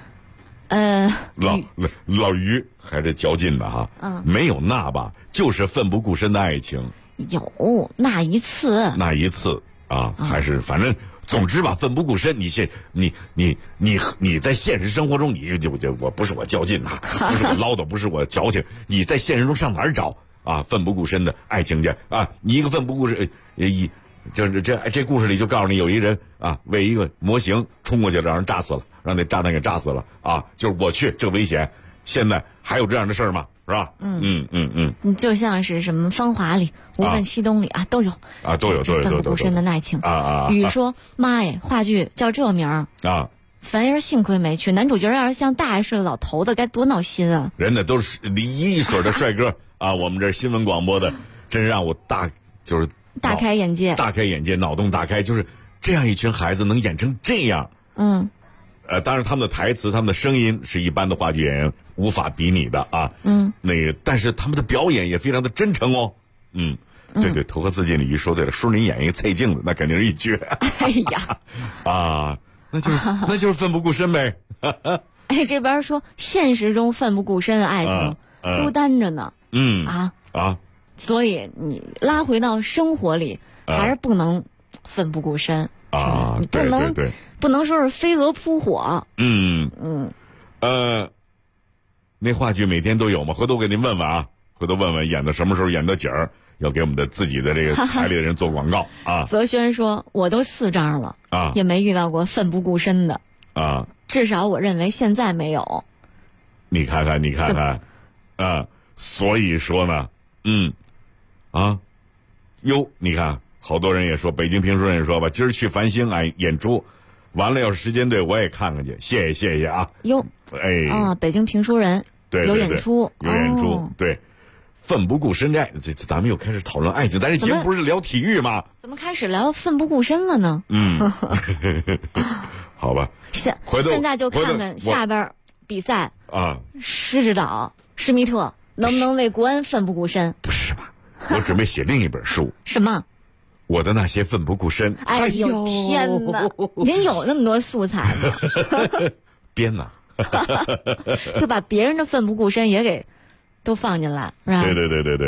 老于还是较劲的哈。没有那吧，就是奋不顾身的爱情。 有那一次啊，还是反正。总之吧，奋不顾身。你在现实生活中，我不是我较劲呐，不是我唠叨，不是我矫情。你在现实中上哪儿找啊？奋不顾身的爱情去啊！你一个奋不顾身，就是这故事里就告诉你，有一人啊，为一个模型冲过去了，让人炸死了，让那炸弹给炸死了啊！就是我去，这危险。现在还有这样的事儿吗？是吧？ 你就像是什么《芳华》里、无问西东里都有奋不顾身的爱情雨说：“妈呀，话剧叫这名儿啊！凡儿幸亏没去，男主角要是像大爷似的老头子，该多闹心啊！ 人家都是一水的帅哥啊！我们这新闻广播的，真让我大开眼界，脑洞大开，就是这样一群孩子能演成这样。当然他们的台词、他们的声音是一般的话剧演员无法比拟的啊。但是他们的表演也非常的真诚哦。对，投河自尽鲤鱼说对了，说您演一个蔡镜子，那肯定是一绝。 哎呀， 那就是奋不顾身呗。 这边说现实中奋不顾身的爱情孤单着呢。所以你拉回到生活里，还是不能奋不顾身啊。你不能说是飞蛾扑火。 那话剧每天都有吗？回头我给您问问啊，演到什么时候，演到景儿，要给我们的自己的这个台里的人做广告啊。 泽轩说：“我都4张了啊，也没遇到过奋不顾身的啊。至少我认为现在没有。 你看看，啊，所以说呢，你看，好多人也说，北京评书人也说吧，今儿去繁星演出。”完了，要是时间对，我也看看去。谢谢啊！ 北京评书人对有演出， 对，奋不顾身这咱们又开始讨论爱情，但是节目不是聊体育吗？ 怎么开始聊奋不顾身了呢？ 好吧。 现在就看看下边比赛啊，施指导施密特能不能为国安奋不顾身？ 不是吧？我准备写另一本书。 什么？ 我的那些奋不顾身。 哎呦天哪！您有那么多素材吗？ 编呢？ 就把别人的奋不顾身也给都放进来，是吧？ 对。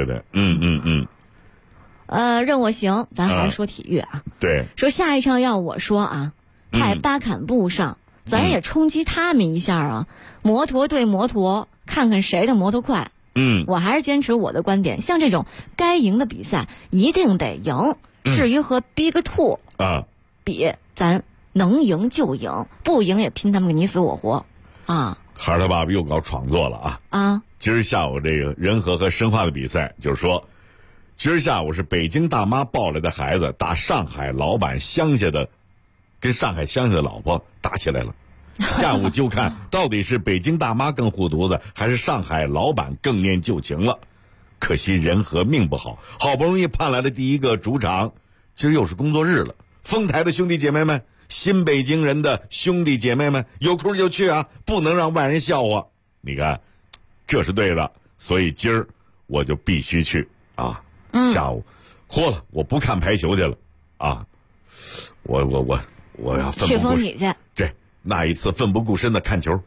任我行，咱还是说体育啊。 对。 说下一场要我说啊，派巴坎布上，咱也冲击他们一下啊。摩托对摩托，看看谁的摩托快。我还是坚持我的观点，像这种该赢的比赛一定得赢。至于和 Big Two 比，咱能赢就赢，不赢也拼他们个你死我活啊！ 孩儿他爸爸又搞创作了啊！今儿下午这个仁和和申花的比赛，就是说，今儿下午是北京大妈抱来的孩子打上海老板乡下的，跟上海乡下的老婆打起来了。下午就看到底是北京大妈更护犊子，还是上海老板更念旧情了。可惜仁和命不好，好不容易盼来了第一个主场，今儿又是工作日了。丰台的兄弟姐妹们，新北京人的兄弟姐妹们，有空就去啊，不能让外人笑话。你看，这是对的，所以今儿我就必须去啊。下午，豁了，我不看排球去了啊。我要奋不顾身。 去封你去。 这那一次奋不顾身的看球。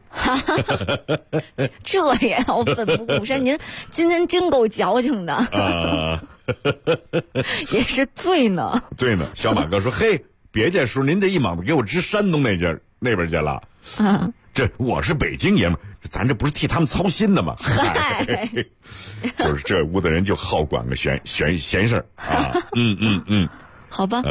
这也要奋不顾身？您今天真够矫情的。也是醉呢。 小马哥说：“嘿，别介叔，您这一膀子给我支山东那边去了。这我是北京爷们，咱这不是替他们操心的吗？”嗨， 就是这屋的人就好管个闲事儿啊。 好吧。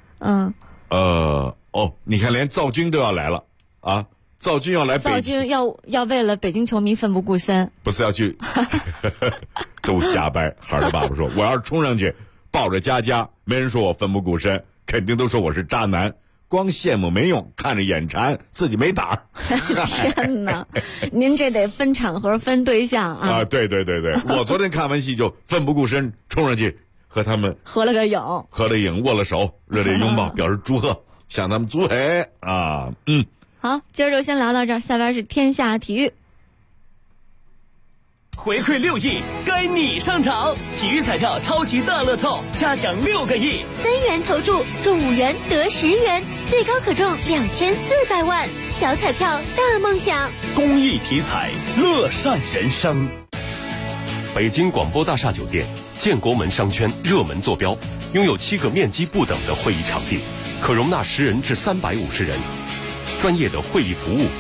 你看连赵军都要来了啊！赵军要来北京， 赵军要为了北京球迷奋不顾身， 不是要去都瞎掰。孩儿的爸爸说，我要是冲上去抱着佳，没人说我奋不顾身，肯定都说我是渣男。光羡慕没用，看着眼馋，自己没胆儿。 天哪，您这得分场合分对象啊！ 啊，对，我昨天看完戏就奋不顾身冲上去和他们合了影， 握了手，热烈拥抱，表示祝贺，向他们祝贺啊！ 好，今儿就先聊到这儿，下边是天下体育。 回馈6亿，该你上场！体育彩票超级大乐透，加奖6个亿 ，3元投注中5元得10元，最高可中2400万，小彩票大梦想。 公益体彩，乐善人生。 北京广播大厦酒店，建国门商圈热门坐标，拥有7个面积不等的会议场地，可容纳10人至350人。专业的会议服务